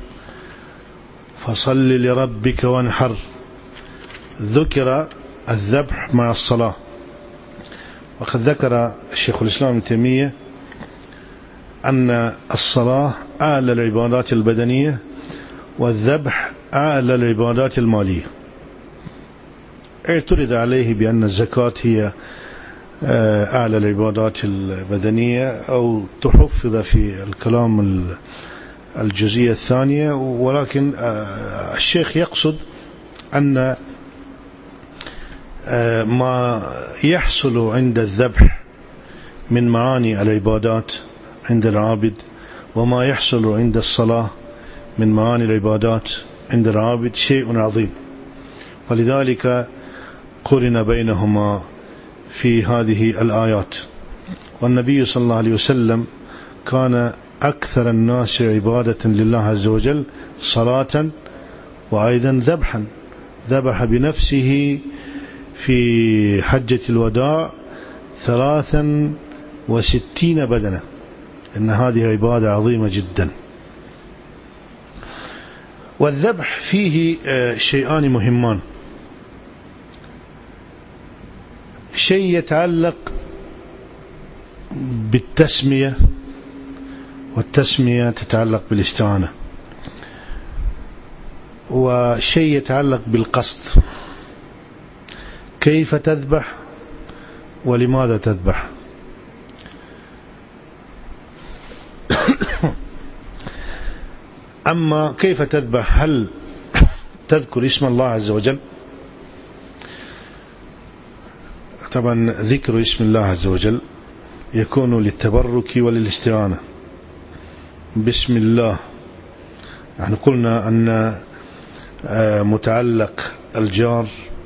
فصل لربك وانحر. ذكر الذبح مع الصلاة، وقد ذكر الشيخ الإسلام ابن تيمية أن الصلاة أعلى العبادات البدنية، والذبح أعلى العبادات المالية. اعترض عليه بأن الزكاة هي أعلى العبادات البدنية، أو تحفظ في الكلام الجزئية الثانية، ولكن الشيخ يقصد أن ما يحصل عند الذبح من معاني العبادات عند العابد، وما يحصل عند الصلاة من معاني العبادات عند العابد شيء عظيم، ولذلك قرن بينهما في هذه الآيات. والنبي صلى الله عليه وسلم كان أكثر الناس عبادة لله عز وجل صلاة وأيضا ذبحا. ذبح بنفسه في حجة الوداع ثلاثا وستين بدنة، إن هذه عبادة عظيمة جدا. والذبح فيه شيئان مهمان: شيء يتعلق بالتسمية، والتسمية تتعلق بالاستعانة، وشيء يتعلق بالقصد، كيف تذبح ولماذا تذبح. أما كيف تذبح، هل تذكر اسم الله عز وجل؟ طبعا ذكر اسم الله عز وجل يكون للتبرك وللاستعانة. بسم الله، يعني قلنا أن متعلق الجار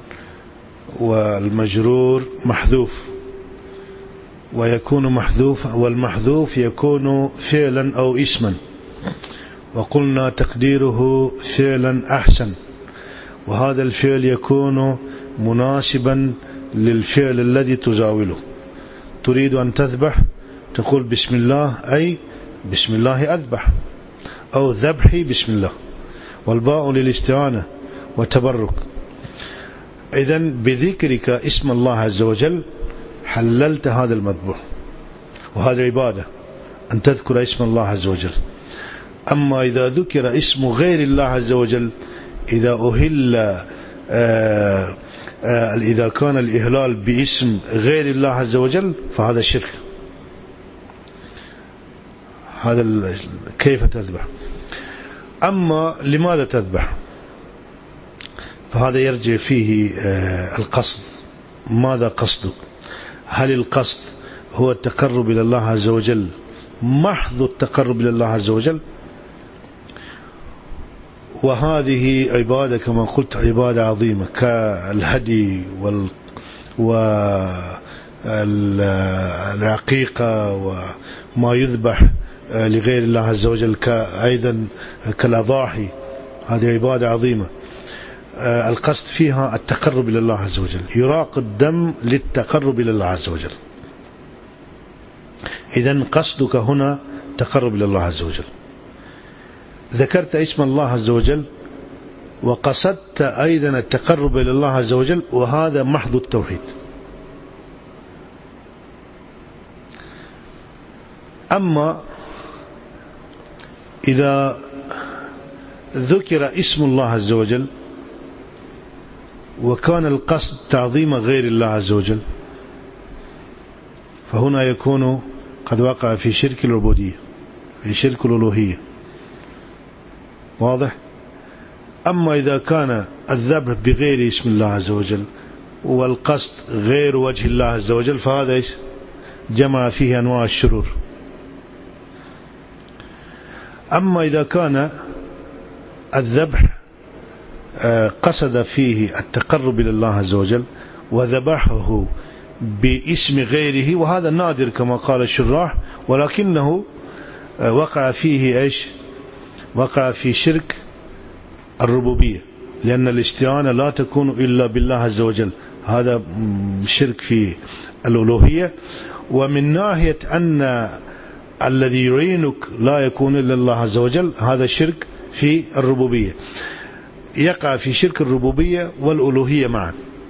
والمجرور محذوف، ويكون محذوف، والمحذوف يكون فعلا أو اسما، وقلنا تقديره فعلا أحسن، وهذا الفعل يكون مناسبا للفعل الذي تزاوله. تريد أن تذبح تقول بسم الله، أي بسم الله أذبح، أو ذبحي بسم الله، والباء للاستعانة والتبرك. إذن بذكرك اسم الله عز وجل حللت هذا المذبوح، وهذا عبادة أن تذكر اسم الله عز وجل. أما إذا ذكر اسم غير الله عز وجل، إذا أهل آآ آآ إذا كان الإهلال باسم غير الله عز وجل فهذا شرك. هذا كيف تذبح. أما لماذا تذبح، فهذا يرجع فيه القصد. ماذا قصدك؟ هل القصد هو التقرب إلى الله عز وجل، محض التقرب إلى الله عز وجل؟ وهذه عبادة كما قلت عبادة عظيمة كالهدي وال والعقيقة وما يذبح لغير الله عز وجل، أيضا كالأضاحي، هذه عبادة عظيمة. القصد فيها التقرب إلى الله عز وجل، يراق الدم للتقرب إلى الله عز وجل. إذن قصدك هنا تقرب إلى الله عز وجل. ذكرت اسم الله عز وجل وقصدت أيضا التقرب إلى الله عز وجل، وهذا محض التوحيد. أما إذا ذكر اسم الله عز وجل وكان القصد تعظيم غير الله عز وجل فهنا يكون قد وقع في شرك العبودية، في شرك الألوهية. واضح؟ أما إذا كان الذبح بغير اسم الله عز وجل والقصد غير وجه الله عز وجل فهذا جمع فيه أنواع الشرور. أما إذا كان الذبح قصد فيه التقرب إلى الله عز وجل وذبحه باسم غيره، وهذا نادر كما قال الشراح، ولكنه وقع فيه إيش؟ وقع في شرك الربوبية، لأن الاستعانة لا تكون إلا بالله عز وجل، هذا شرك في الألوهية. ومن ناحية أن الذي يعينك لا يكون إلا الله عز وجل، هذا شرك في الربوبية، يقع في شرك الربوبية والألوهية معا.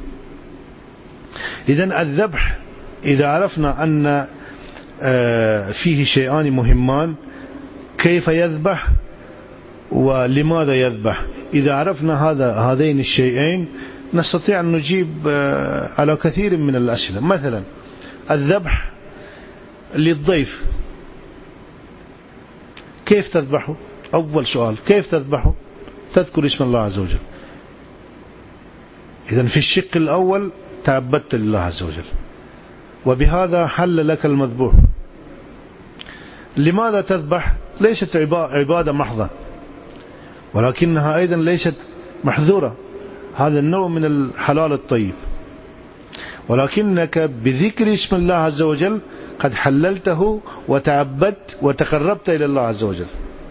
إذن الذبح إذا عرفنا أن فيه شيئان مهمان، كيف يذبح ولماذا يذبح، إذا عرفنا هذا هذين الشيئين نستطيع أن نجيب على كثير من الأسئلة. مثلا الذبح للضيف، كيف تذبحه؟ أول سؤال، كيف تذبحه؟ تذكر اسم الله عز وجل. إذن في الشق الأول تعبدت لله عز وجل، وبهذا حل لك المذبوح. لماذا تذبح؟ ليست عبادة محضة، ولكنها أيضا ليست محذورة، هذا النوع من الحلال الطيب، ولكنك بذكر اسم الله عز وجل قد حللته وتعبدت وتقربت إلى الله عز وجل.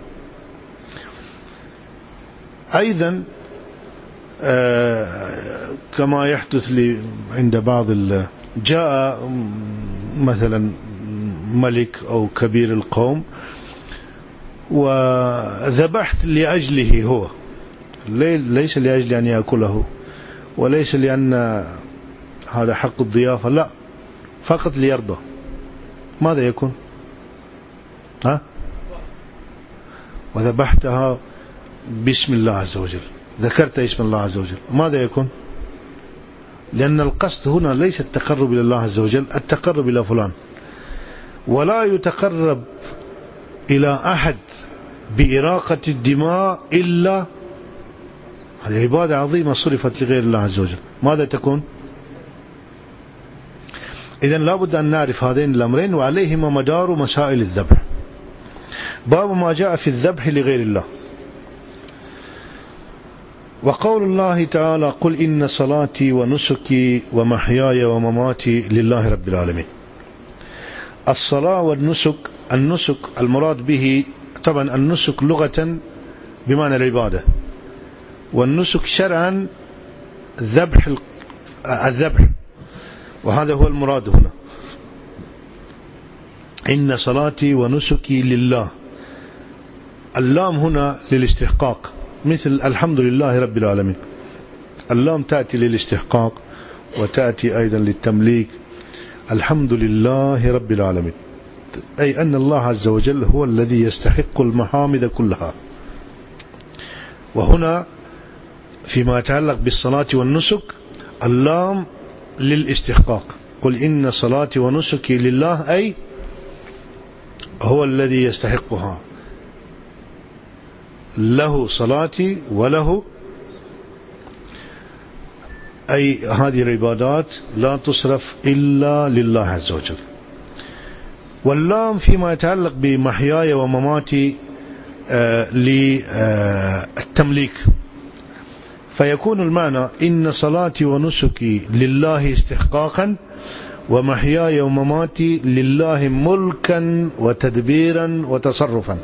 أيضا آه كما يحدث لي عند بعض جاء مثلا ملك أو كبير القوم وذبحت لأجله هو، ليس لأجل أن يأكله وليس لأن هذا حق الضيافة، لا، فقط ليرضى، ماذا يكون؟ ها؟ وذبحتها باسم الله عز وجل، ذكرت اسم الله عز وجل، ماذا يكون؟ لأن القصد هنا ليس التقرب إلى الله عز وجل، التقرب إلى فلان، ولا يتقرب إلى أحد بإراقة الدماء إلا هذه عبادة عظيمة صرفت لغير الله عز وجل، ماذا تكون؟ إذن لابد أن نعرف هذين الأمرين وعليهما مدار مسائل الذبح. باب ما جاء في الذبح لغير الله. وقول الله تعالى: قل إن صلاتي ونسكي ومحياي ومماتي لله رب العالمين. الصلاة والنسك، النسك المراد به طبعا النسك لغة بمعنى العبادة، والنسك شرعا ذبح الذبح، وهذا هو المراد هنا. إن صلاتي ونسكي لله، اللام هنا للاستحقاق، مثل الحمد لله رب العالمين، اللام تأتي للاستحقاق وتأتي أيضا للتمليك. الحمد لله رب العالمين، أي أن الله عز وجل هو الذي يستحق المحامد كلها. وهنا فيما يتعلق بالصلاة والنسك اللام للاستحقاق، قل إن صلاتي ونسكي لله، أي هو الذي يستحقها، له صلاتي وله، أي هذه العبادات لا تصرف إلا لله عز وجل. واللام فيما يتعلق بمحياي ومماتي آه للتمليك، فيكون المعنى إن صلاتي ونسكي لله استحقاقا، ومحياي ومماتي لله ملكا وتدبيرا وتصرفا.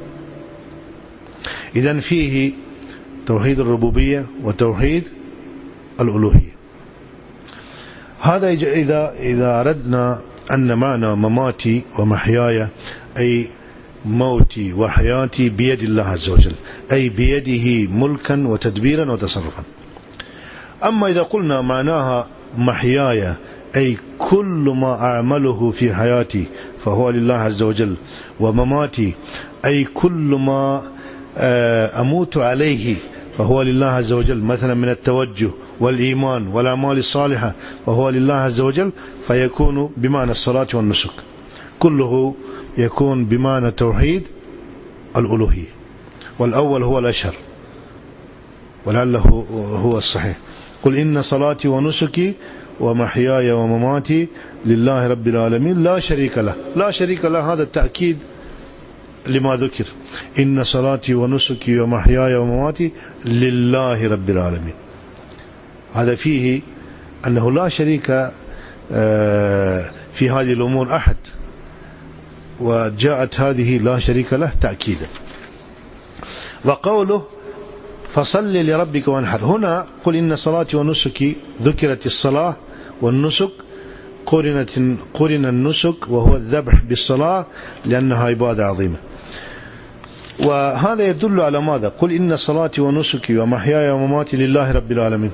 إذن فيه توحيد الربوبية وتوحيد الألوهية. هذا إذا إذا أردنا أن معنى مماتي ومحياي أي موتي وحياتي بيد الله عز وجل، أي بيده ملكا وتدبيرا وتصرفا. أما إذا قلنا معناها محياي أي كل ما أعمله في حياتي فهو لله عز وجل، ومماتي أي كل ما أموت عليه فهو لله عز وجل، مثلا من التوجه والإيمان والأعمال الصالحة فهو لله عز وجل، فيكون بمعنى الصلاة والنسك، كله يكون بمعنى توحيد الألوهية، والأول هو الأشهر ولعله هو الصحيح. قل إن صلاتي ونسكي ومحياي ومماتي لله رب العالمين لا شريك له. لا شريك له هذا التأكيد لما ذكر، إن صلاتي ونسكي ومحياي ومماتي لله رب العالمين، هذا فيه أنه لا شريك في هذه الأمور أحد، وجاءت هذه لا شريك له تأكيدا. وقوله فصل لربك وانحر، هنا قل إن صلاتي ونسكي ذكرت الصلاة والنسك، قرنت قرن النسك وهو الذبح بالصلاة لأنها عبادة عظيمة. وهذا يدل على ماذا؟ قل إن صلاتي ونسكي ومحياي ومماتي لله رب العالمين.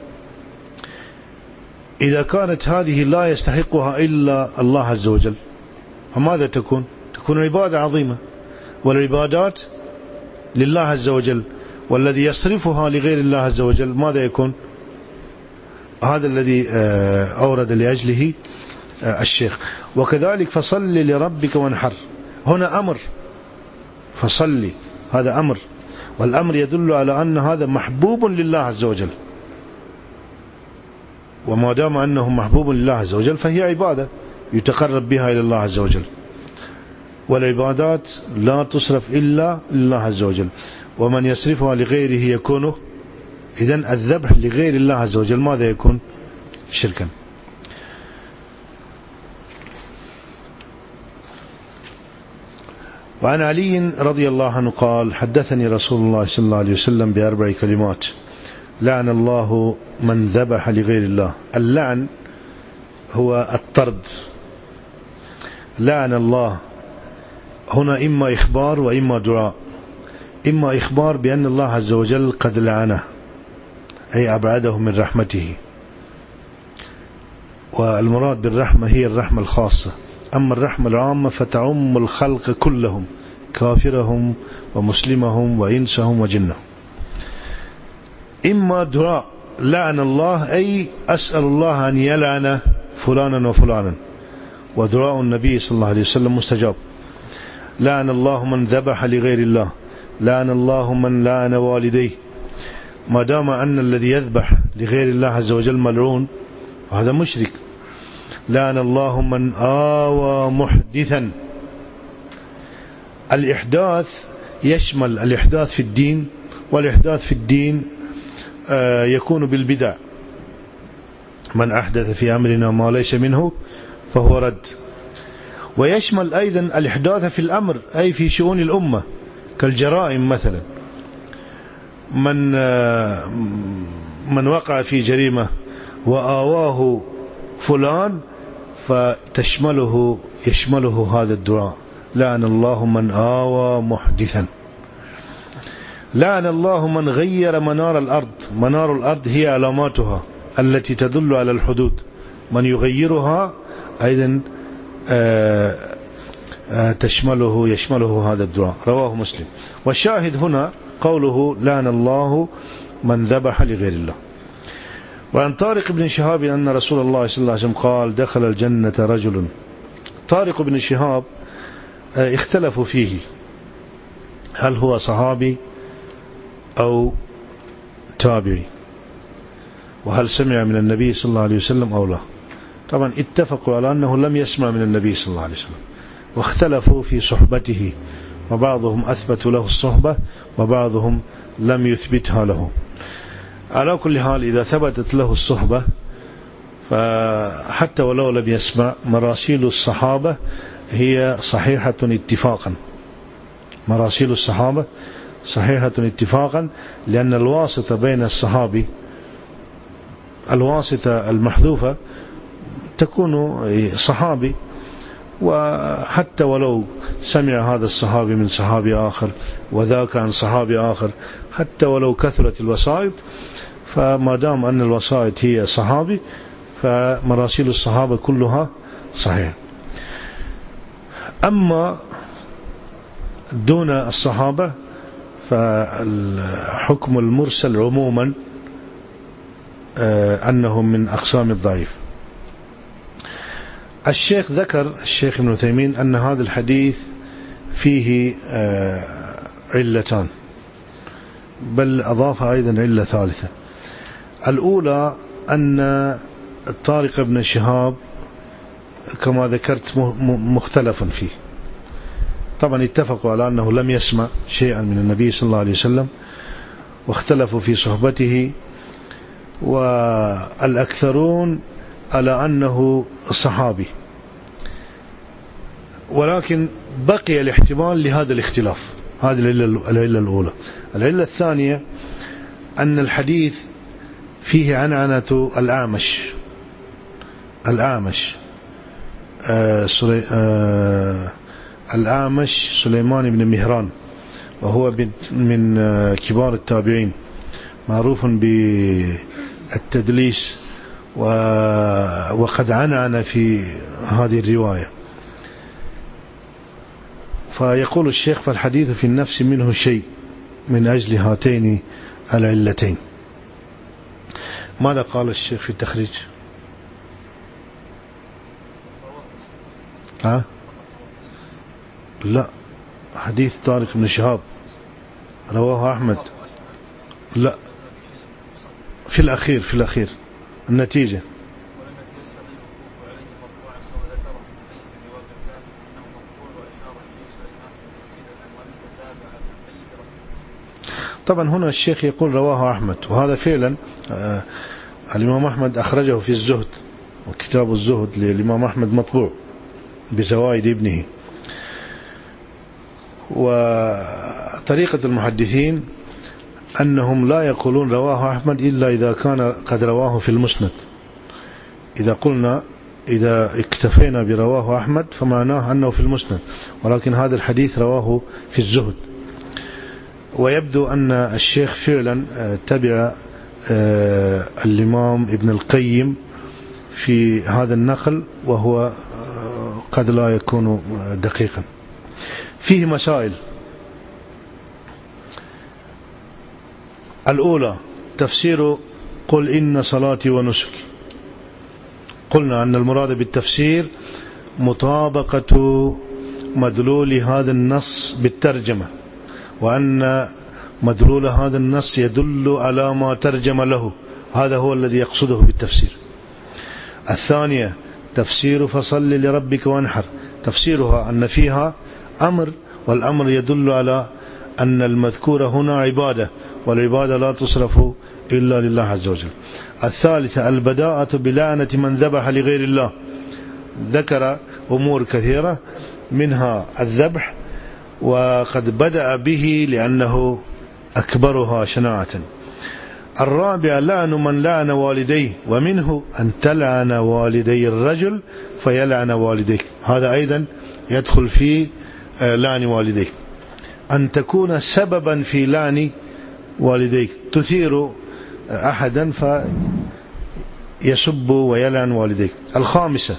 إذا كانت هذه لا يستحقها إلا الله عز وجل، فماذا تكون؟ تكون عبادة عظيمة، والعبادات لله عز وجل، والذي يصرفها لغير الله عز وجل ماذا يكون؟ هذا الذي أورد لأجله الشيخ. وكذلك فصل لربك وانحر، هنا أمر، فصل هذا أمر، والأمر يدل على أن هذا محبوب لله عز وجل، وما دام أنه محبوب لله عز وجل فهي عبادة يتقرب بها إلى الله عز وجل، والعبادات لا تصرف إلا لله عز وجل، ومن يصرفها لغيره يكون إذن الذبح لغير الله عز وجل ماذا يكون؟ شركا. وعن علي رضي الله عنه قال حدثني رسول الله صلى الله عليه وسلم بأربع كلمات: لعن الله من ذبح لغير الله. اللعن هو الطرد، لعن الله هنا إما إخبار وإما دعاء. إما إخبار بأن الله عز وجل قد لعنه، أي أبعده من رحمته، والمراد بالرحمة هي الرحمة الخاصة، أما الرحمة العامة فتعم الخلق كلهم، كافرهم ومسلمهم وإنسهم وجنهم. إما دعاء، لعن الله أي أسأل الله أن يلعن فلانا وفلانا، ودعاء النبي صلى الله عليه وسلم مستجاب. لعن الله من ذبح لغير الله، لعن الله من لعن والديه، ما دام أن الذي يذبح لغير الله عز وجل ملعون هذا مشرك. لعن الله من آوى محدثا. الإحداث يشمل الإحداث في الدين، والإحداث في الدين يكون بالبدع، من أحدث في أمرنا ما ليس منه فهو رد. ويشمل أيضا الإحداث في الأمر أي في شؤون الأمة كالجرائم، مثلا من من وقع في جريمة وآواه فلان فتشمله يشمله هذا الدعاء: لعن الله من آوى محدثا. لعن الله من غير منار الأرض. منار الأرض هي علاماتها التي تدل على الحدود، من يغيرها أيضا تشمله يشمله هذا الدعاء. رواه مسلم. والشاهد هنا قوله لعن الله من ذبح لغير الله. وعن طارق بن شهاب أن رسول الله صلى الله عليه وسلم قال: دخل الجنة رجل. طارق بن شهاب اختلفوا فيه، هل هو صحابي أو تابعي، وهل سمع من النبي صلى الله عليه وسلم أو لا. طبعا اتفقوا على أنه لم يسمع من النبي صلى الله عليه وسلم، واختلفوا في صحبته، وبعضهم أثبتوا له الصحبة وبعضهم لم يثبتها له. على كل حال إذا ثبتت له الصحبة فحتى ولو لم يسمع، مراسيل الصحابة هي صحيحة اتفاقا، مراسيل الصحابة صحيحة اتفاقا، لأن الواسطة بين الصحابي، الواسطة المحذوفة تكون صحابي، وحتى ولو سمع هذا الصحابي من صحابي آخر وذاك عن صحابي آخر، حتى ولو كثرت الوسائط، فما دام أن الوسائط هي صحابي فمراسيل الصحابة كلها صحيح. أما دون الصحابة فالحكم المرسل عموما أنه من أقسام الضعيف. الشيخ ذكر الشيخ ابن عثيمين أن هذا الحديث فيه علتان، بل أضاف أيضا علة ثالثة. الأولى أن طارق بن شهاب كما ذكرت مختلف فيه. طبعا اتفقوا على أنه لم يسمع شيئا من النبي صلى الله عليه وسلم، واختلفوا في صحبته، والأكثرون على أنه صحابي، ولكن بقي الاحتمال لهذا الاختلاف. هذه العلة الأولى. العلة الثانية أن الحديث فيه عنعنة الأعمش الأعمش آه سلي آه الأعمش سليمان بن مهران، وهو من كبار التابعين، معروف بالتدليس، وقد عنعن في هذه الرواية. فيقول الشيخ: فالحديث في النفس منه شيء من أجل هاتين العلتين. ماذا قال الشيخ في التخريج؟ ها؟ لا، حديث طارق بن شهاب رواه أحمد. لا، في الأخير في الأخير النتيجة. طبعا هنا الشيخ يقول رواه أحمد، وهذا فعلا آه الإمام أحمد أخرجه في الزهد، وكتاب الزهد للإمام أحمد مطبوع بزوائد ابنه. وطريقة المحدثين أنهم لا يقولون رواه أحمد إلا إذا كان قد رواه في المسند. إذا قلنا إذا اكتفينا برواه أحمد فمعناه أنه في المسند، ولكن هذا الحديث رواه في الزهد. ويبدو أن الشيخ فعلا تبع الإمام ابن القيم في هذا النقل، وهو قد لا يكون دقيقا. فيه مسائل. الأولى تفسير قل إن صلاتي ونسكي. قلنا أن المراد بالتفسير مطابقة مدلول هذا النص بالترجمة، وأن مدلول هذا النص يدل على ما ترجم له، هذا هو الذي يقصده بالتفسير. الثانية تفسير فصل لربك وانحر، تفسيرها أن فيها أمر، والأمر يدل على أن المذكور هنا عبادة، والعبادة لا تصرف إلا لله عز وجل. الثالثة البداءة بلعنة من ذبح لغير الله، ذكر أمور كثيرة منها الذبح، وقد بدأ به لأنه أكبرها شناعة. الرابع لعن من لعن والديه، ومنه أن تلعن والدي الرجل فيلعن والديك، هذا أيضا يدخل في لعن والديك. أن تكون سببا في لعن والديك، تثير أحدا فيسب ويلعن والديك. الخامسة،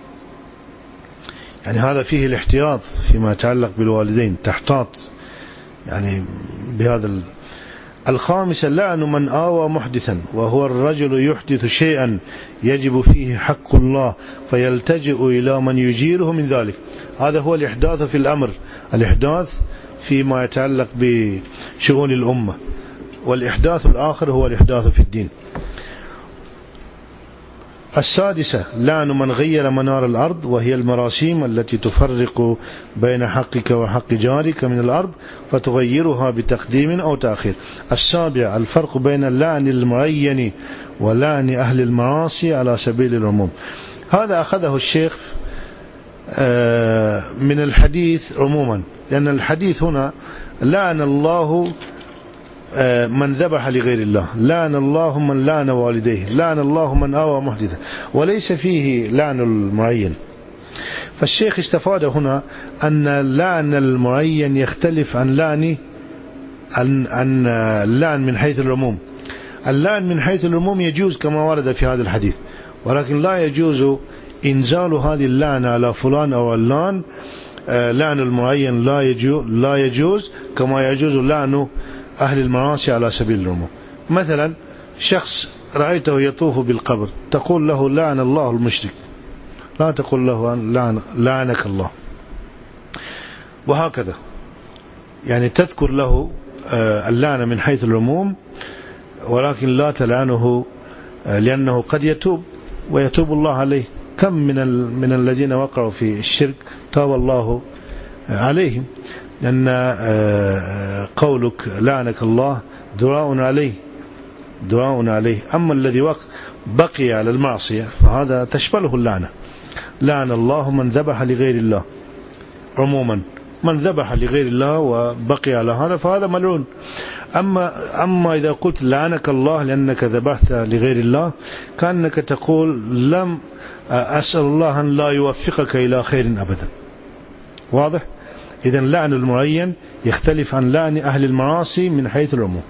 يعني هذا فيه الاحتياط فيما يتعلق بالوالدين، تحتاط يعني بهذا ال... الخامسة لعن من آوى محدثا، وهو الرجل يحدث شيئا يجب فيه حق الله فيلتجئ إلى من يجيره من ذلك. هذا هو الإحداث في الأمر، الإحداث فيما يتعلق بشؤون الأمة، والإحداث الآخر هو الإحداث في الدين. السادسة لعن من غير منار الأرض، وهي المراسيم التي تفرق بين حقك وحق جارك من الأرض فتغيرها بتقديم أو تأخير. السابع الفرق بين اللعن المعين ولعن أهل المعاصي على سبيل العموم. هذا أخذه الشيخ من الحديث عموما، لأن الحديث هنا لعن الله من ذبح لغير الله، لعن الله من لعن والديه، لعن الله من آوى محدثا، وليس فيه لعن المعين. فالشيخ استفاد هنا أن اللعن المعين يختلف عن لعن عن عن اللعن من حيث العموم. اللعن من حيث العموم يجوز كما ورد في هذا الحديث، ولكن لا يجوز إنزال هذه اللعنة على فلان أو علان. لعن المعين لا يجوز, لا يجوز كما يجوز لعن أهل المعاصي على سبيل العموم. مثلا شخص رأيته يطوف بالقبر تقول له لعن الله المشرك، لا تقول له لعن لعنك الله، وهكذا يعني تذكر له اللعنة من حيث العموم ولكن لا تلعنه لأنه قد يتوب ويتوب الله عليه. كم من من الذين وقعوا في الشرك تاب الله عليهم، لأن قولك لعنك الله دعاء عليه دعاء عليه. أما الذي بقي على المعصية فهذا تشمله اللعنة. لعن الله من ذبح لغير الله عموما، من ذبح لغير الله وبقي على هذا فهذا ملعون. أما, أما إذا قلت لعنك الله لأنك ذبحت لغير الله كأنك تقول لم أسأل الله أن لا يوفقك إلى خير أبدا. واضح؟ إذن لعن المعين يختلف عن لعن أهل المعاصي من حيث العموم.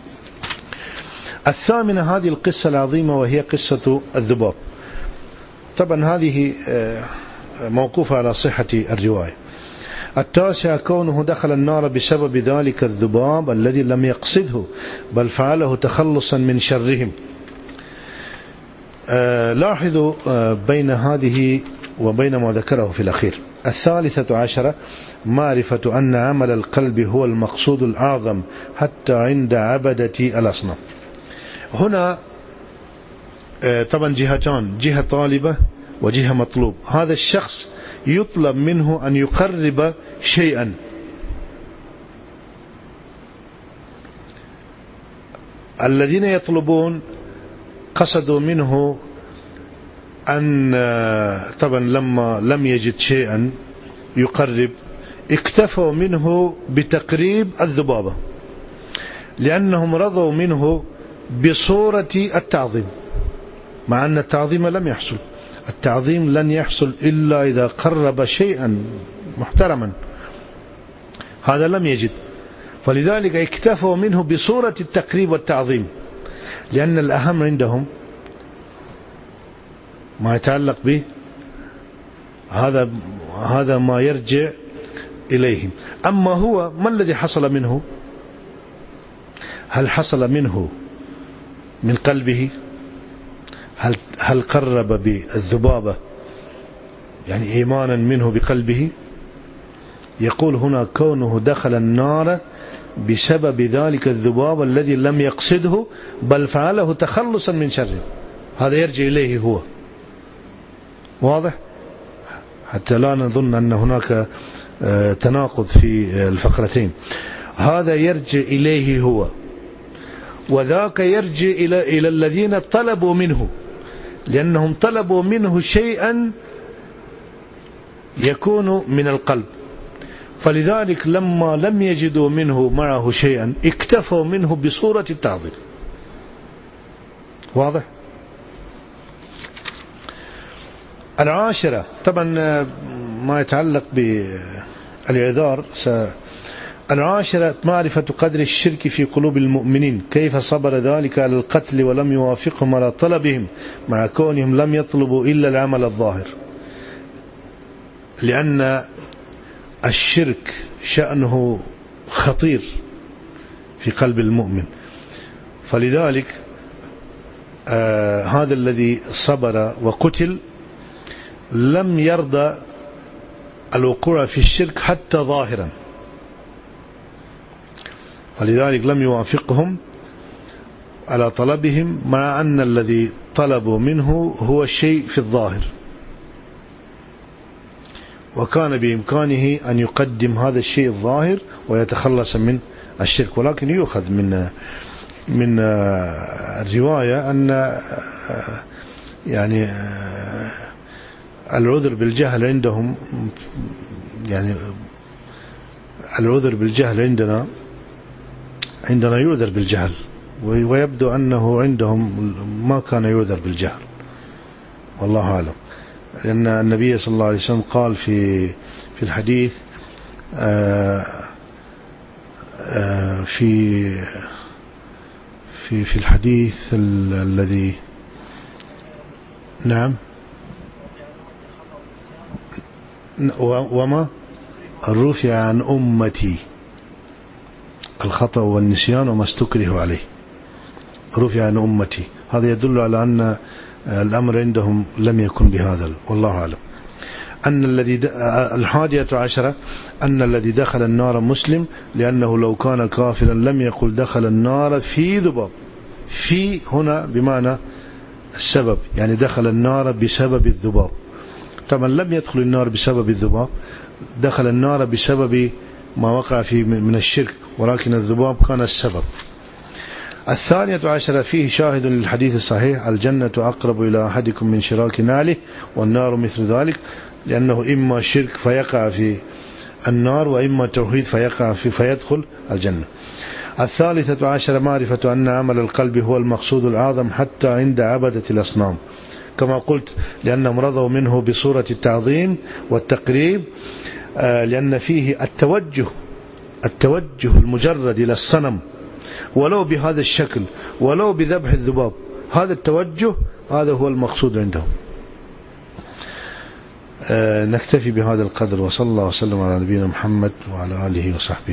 الثامنة هذه القصة العظيمة وهي قصة الذباب. طبعا هذه موقوفة على صحة الرواية. التاسعة كونه دخل النار بسبب ذلك الذباب الذي لم يقصده بل فعله تخلصا من شرهم. لاحظوا بين هذه وبين ما ذكره في الأخير. الثالثة عشرة معرفة أن عمل القلب هو المقصود الأعظم حتى عند عبدة الأصنام. هنا طبعا جهتان، جهة طالبة وجهة مطلوب. هذا الشخص يطلب منه أن يقرب شيئا، الذين يطلبون قصدوا منه أن طبعا لما لم يجد شيئا يقرب اكتفوا منه بتقريب الذبابة لأنهم رضوا منه بصورة التعظيم، مع أن التعظيم لم يحصل. التعظيم لن يحصل إلا إذا قرب شيئا محترما، هذا لم يجد، فلذلك اكتفوا منه بصورة التقريب والتعظيم، لأن الأهم عندهم ما يتعلق به هذا هذا ما يرجع إليهم. أما هو ما الذي حصل منه؟ هل حصل منه من قلبه؟ هل هل قرب بالذبابة يعني إيمانا منه بقلبه؟ يقول هنا كونه دخل النار بسبب ذلك الذباب الذي لم يقصده بل فعله تخلصا من شره، هذا يرجع إليه هو. واضح؟ حتى لا نظن أن هناك تناقض في الفقرتين. هذا يرجع إليه هو، وذاك يرجع إلى إلى الذين طلبوا منه، لأنهم طلبوا منه شيئا يكون من القلب، فلذلك لما لم يجدوا منه معه شيئا اكتفوا منه بصورة التعظيم. واضح؟ العاشرة طبعا ما يتعلق بالإعذار. العاشرة معرفة قدر الشرك في قلوب المؤمنين، كيف صبر ذلك على القتل ولم يوافقهم على طلبهم مع كونهم لم يطلبوا إلا العمل الظاهر، لأن الشرك شأنه خطير في قلب المؤمن، فلذلك آه هذا الذي صبر وقتل لم يرضى الوقوع في الشرك حتى ظاهرا، ولذلك لم يوافقهم على طلبهم مع أن الذي طلبوا منه هو الشيء في الظاهر، وكان بإمكانه أن يقدم هذا الشيء الظاهر ويتخلص من الشرك. ولكن يؤخذ من من الرواية أن يعني العذر بالجهل عندهم، يعني العذر بالجهل عندنا عندنا يعذر بالجهل، ويبدو أنه عندهم ما كان يعذر بالجهل، والله أعلم. لأن النبي صلى الله عليه وسلم قال في في الحديث آآ آآ في في في الحديث الذي نعم. وما رفع عن أمتي الخطأ والنسيان وما استكره عليه، رفع عن أمتي، هذا يدل على أن الأمر عندهم لم يكن بهذا، والله أعلم. أن الذي الحادية عشرة أن الذي دخل النار مسلم، لأنه لو كان كافرا لم يقل دخل النار في ذباب. في هنا بمعنى السبب، يعني دخل النار بسبب الذباب. طبعا لم يدخل النار بسبب الذباب، دخل النار بسبب ما وقع فيه من الشرك، ولكن الذباب كان السبب. الثانية عشرة فيه شاهد للحديث الصحيح: الجنة أقرب إلى أحدكم من شراك نعله والنار مثل ذلك، لأنه إما شرك فيقع في النار، وإما توحيد فيقع في فيدخل الجنة. الثالثة عشرة معرفة أن عمل القلب هو المقصود الأعظم حتى عند عبدة الأصنام، كما قلت، لأنهم رضوا منه بصورة التعظيم والتقريب، لأن فيه التوجه التوجه المجرد إلى الصنم ولو بهذا الشكل، ولو بذبح الذباب، هذا التوجه هذا هو المقصود عندهم. نكتفي بهذا القدر، وصلى الله وسلم على نبينا محمد وعلى آله وصحبه.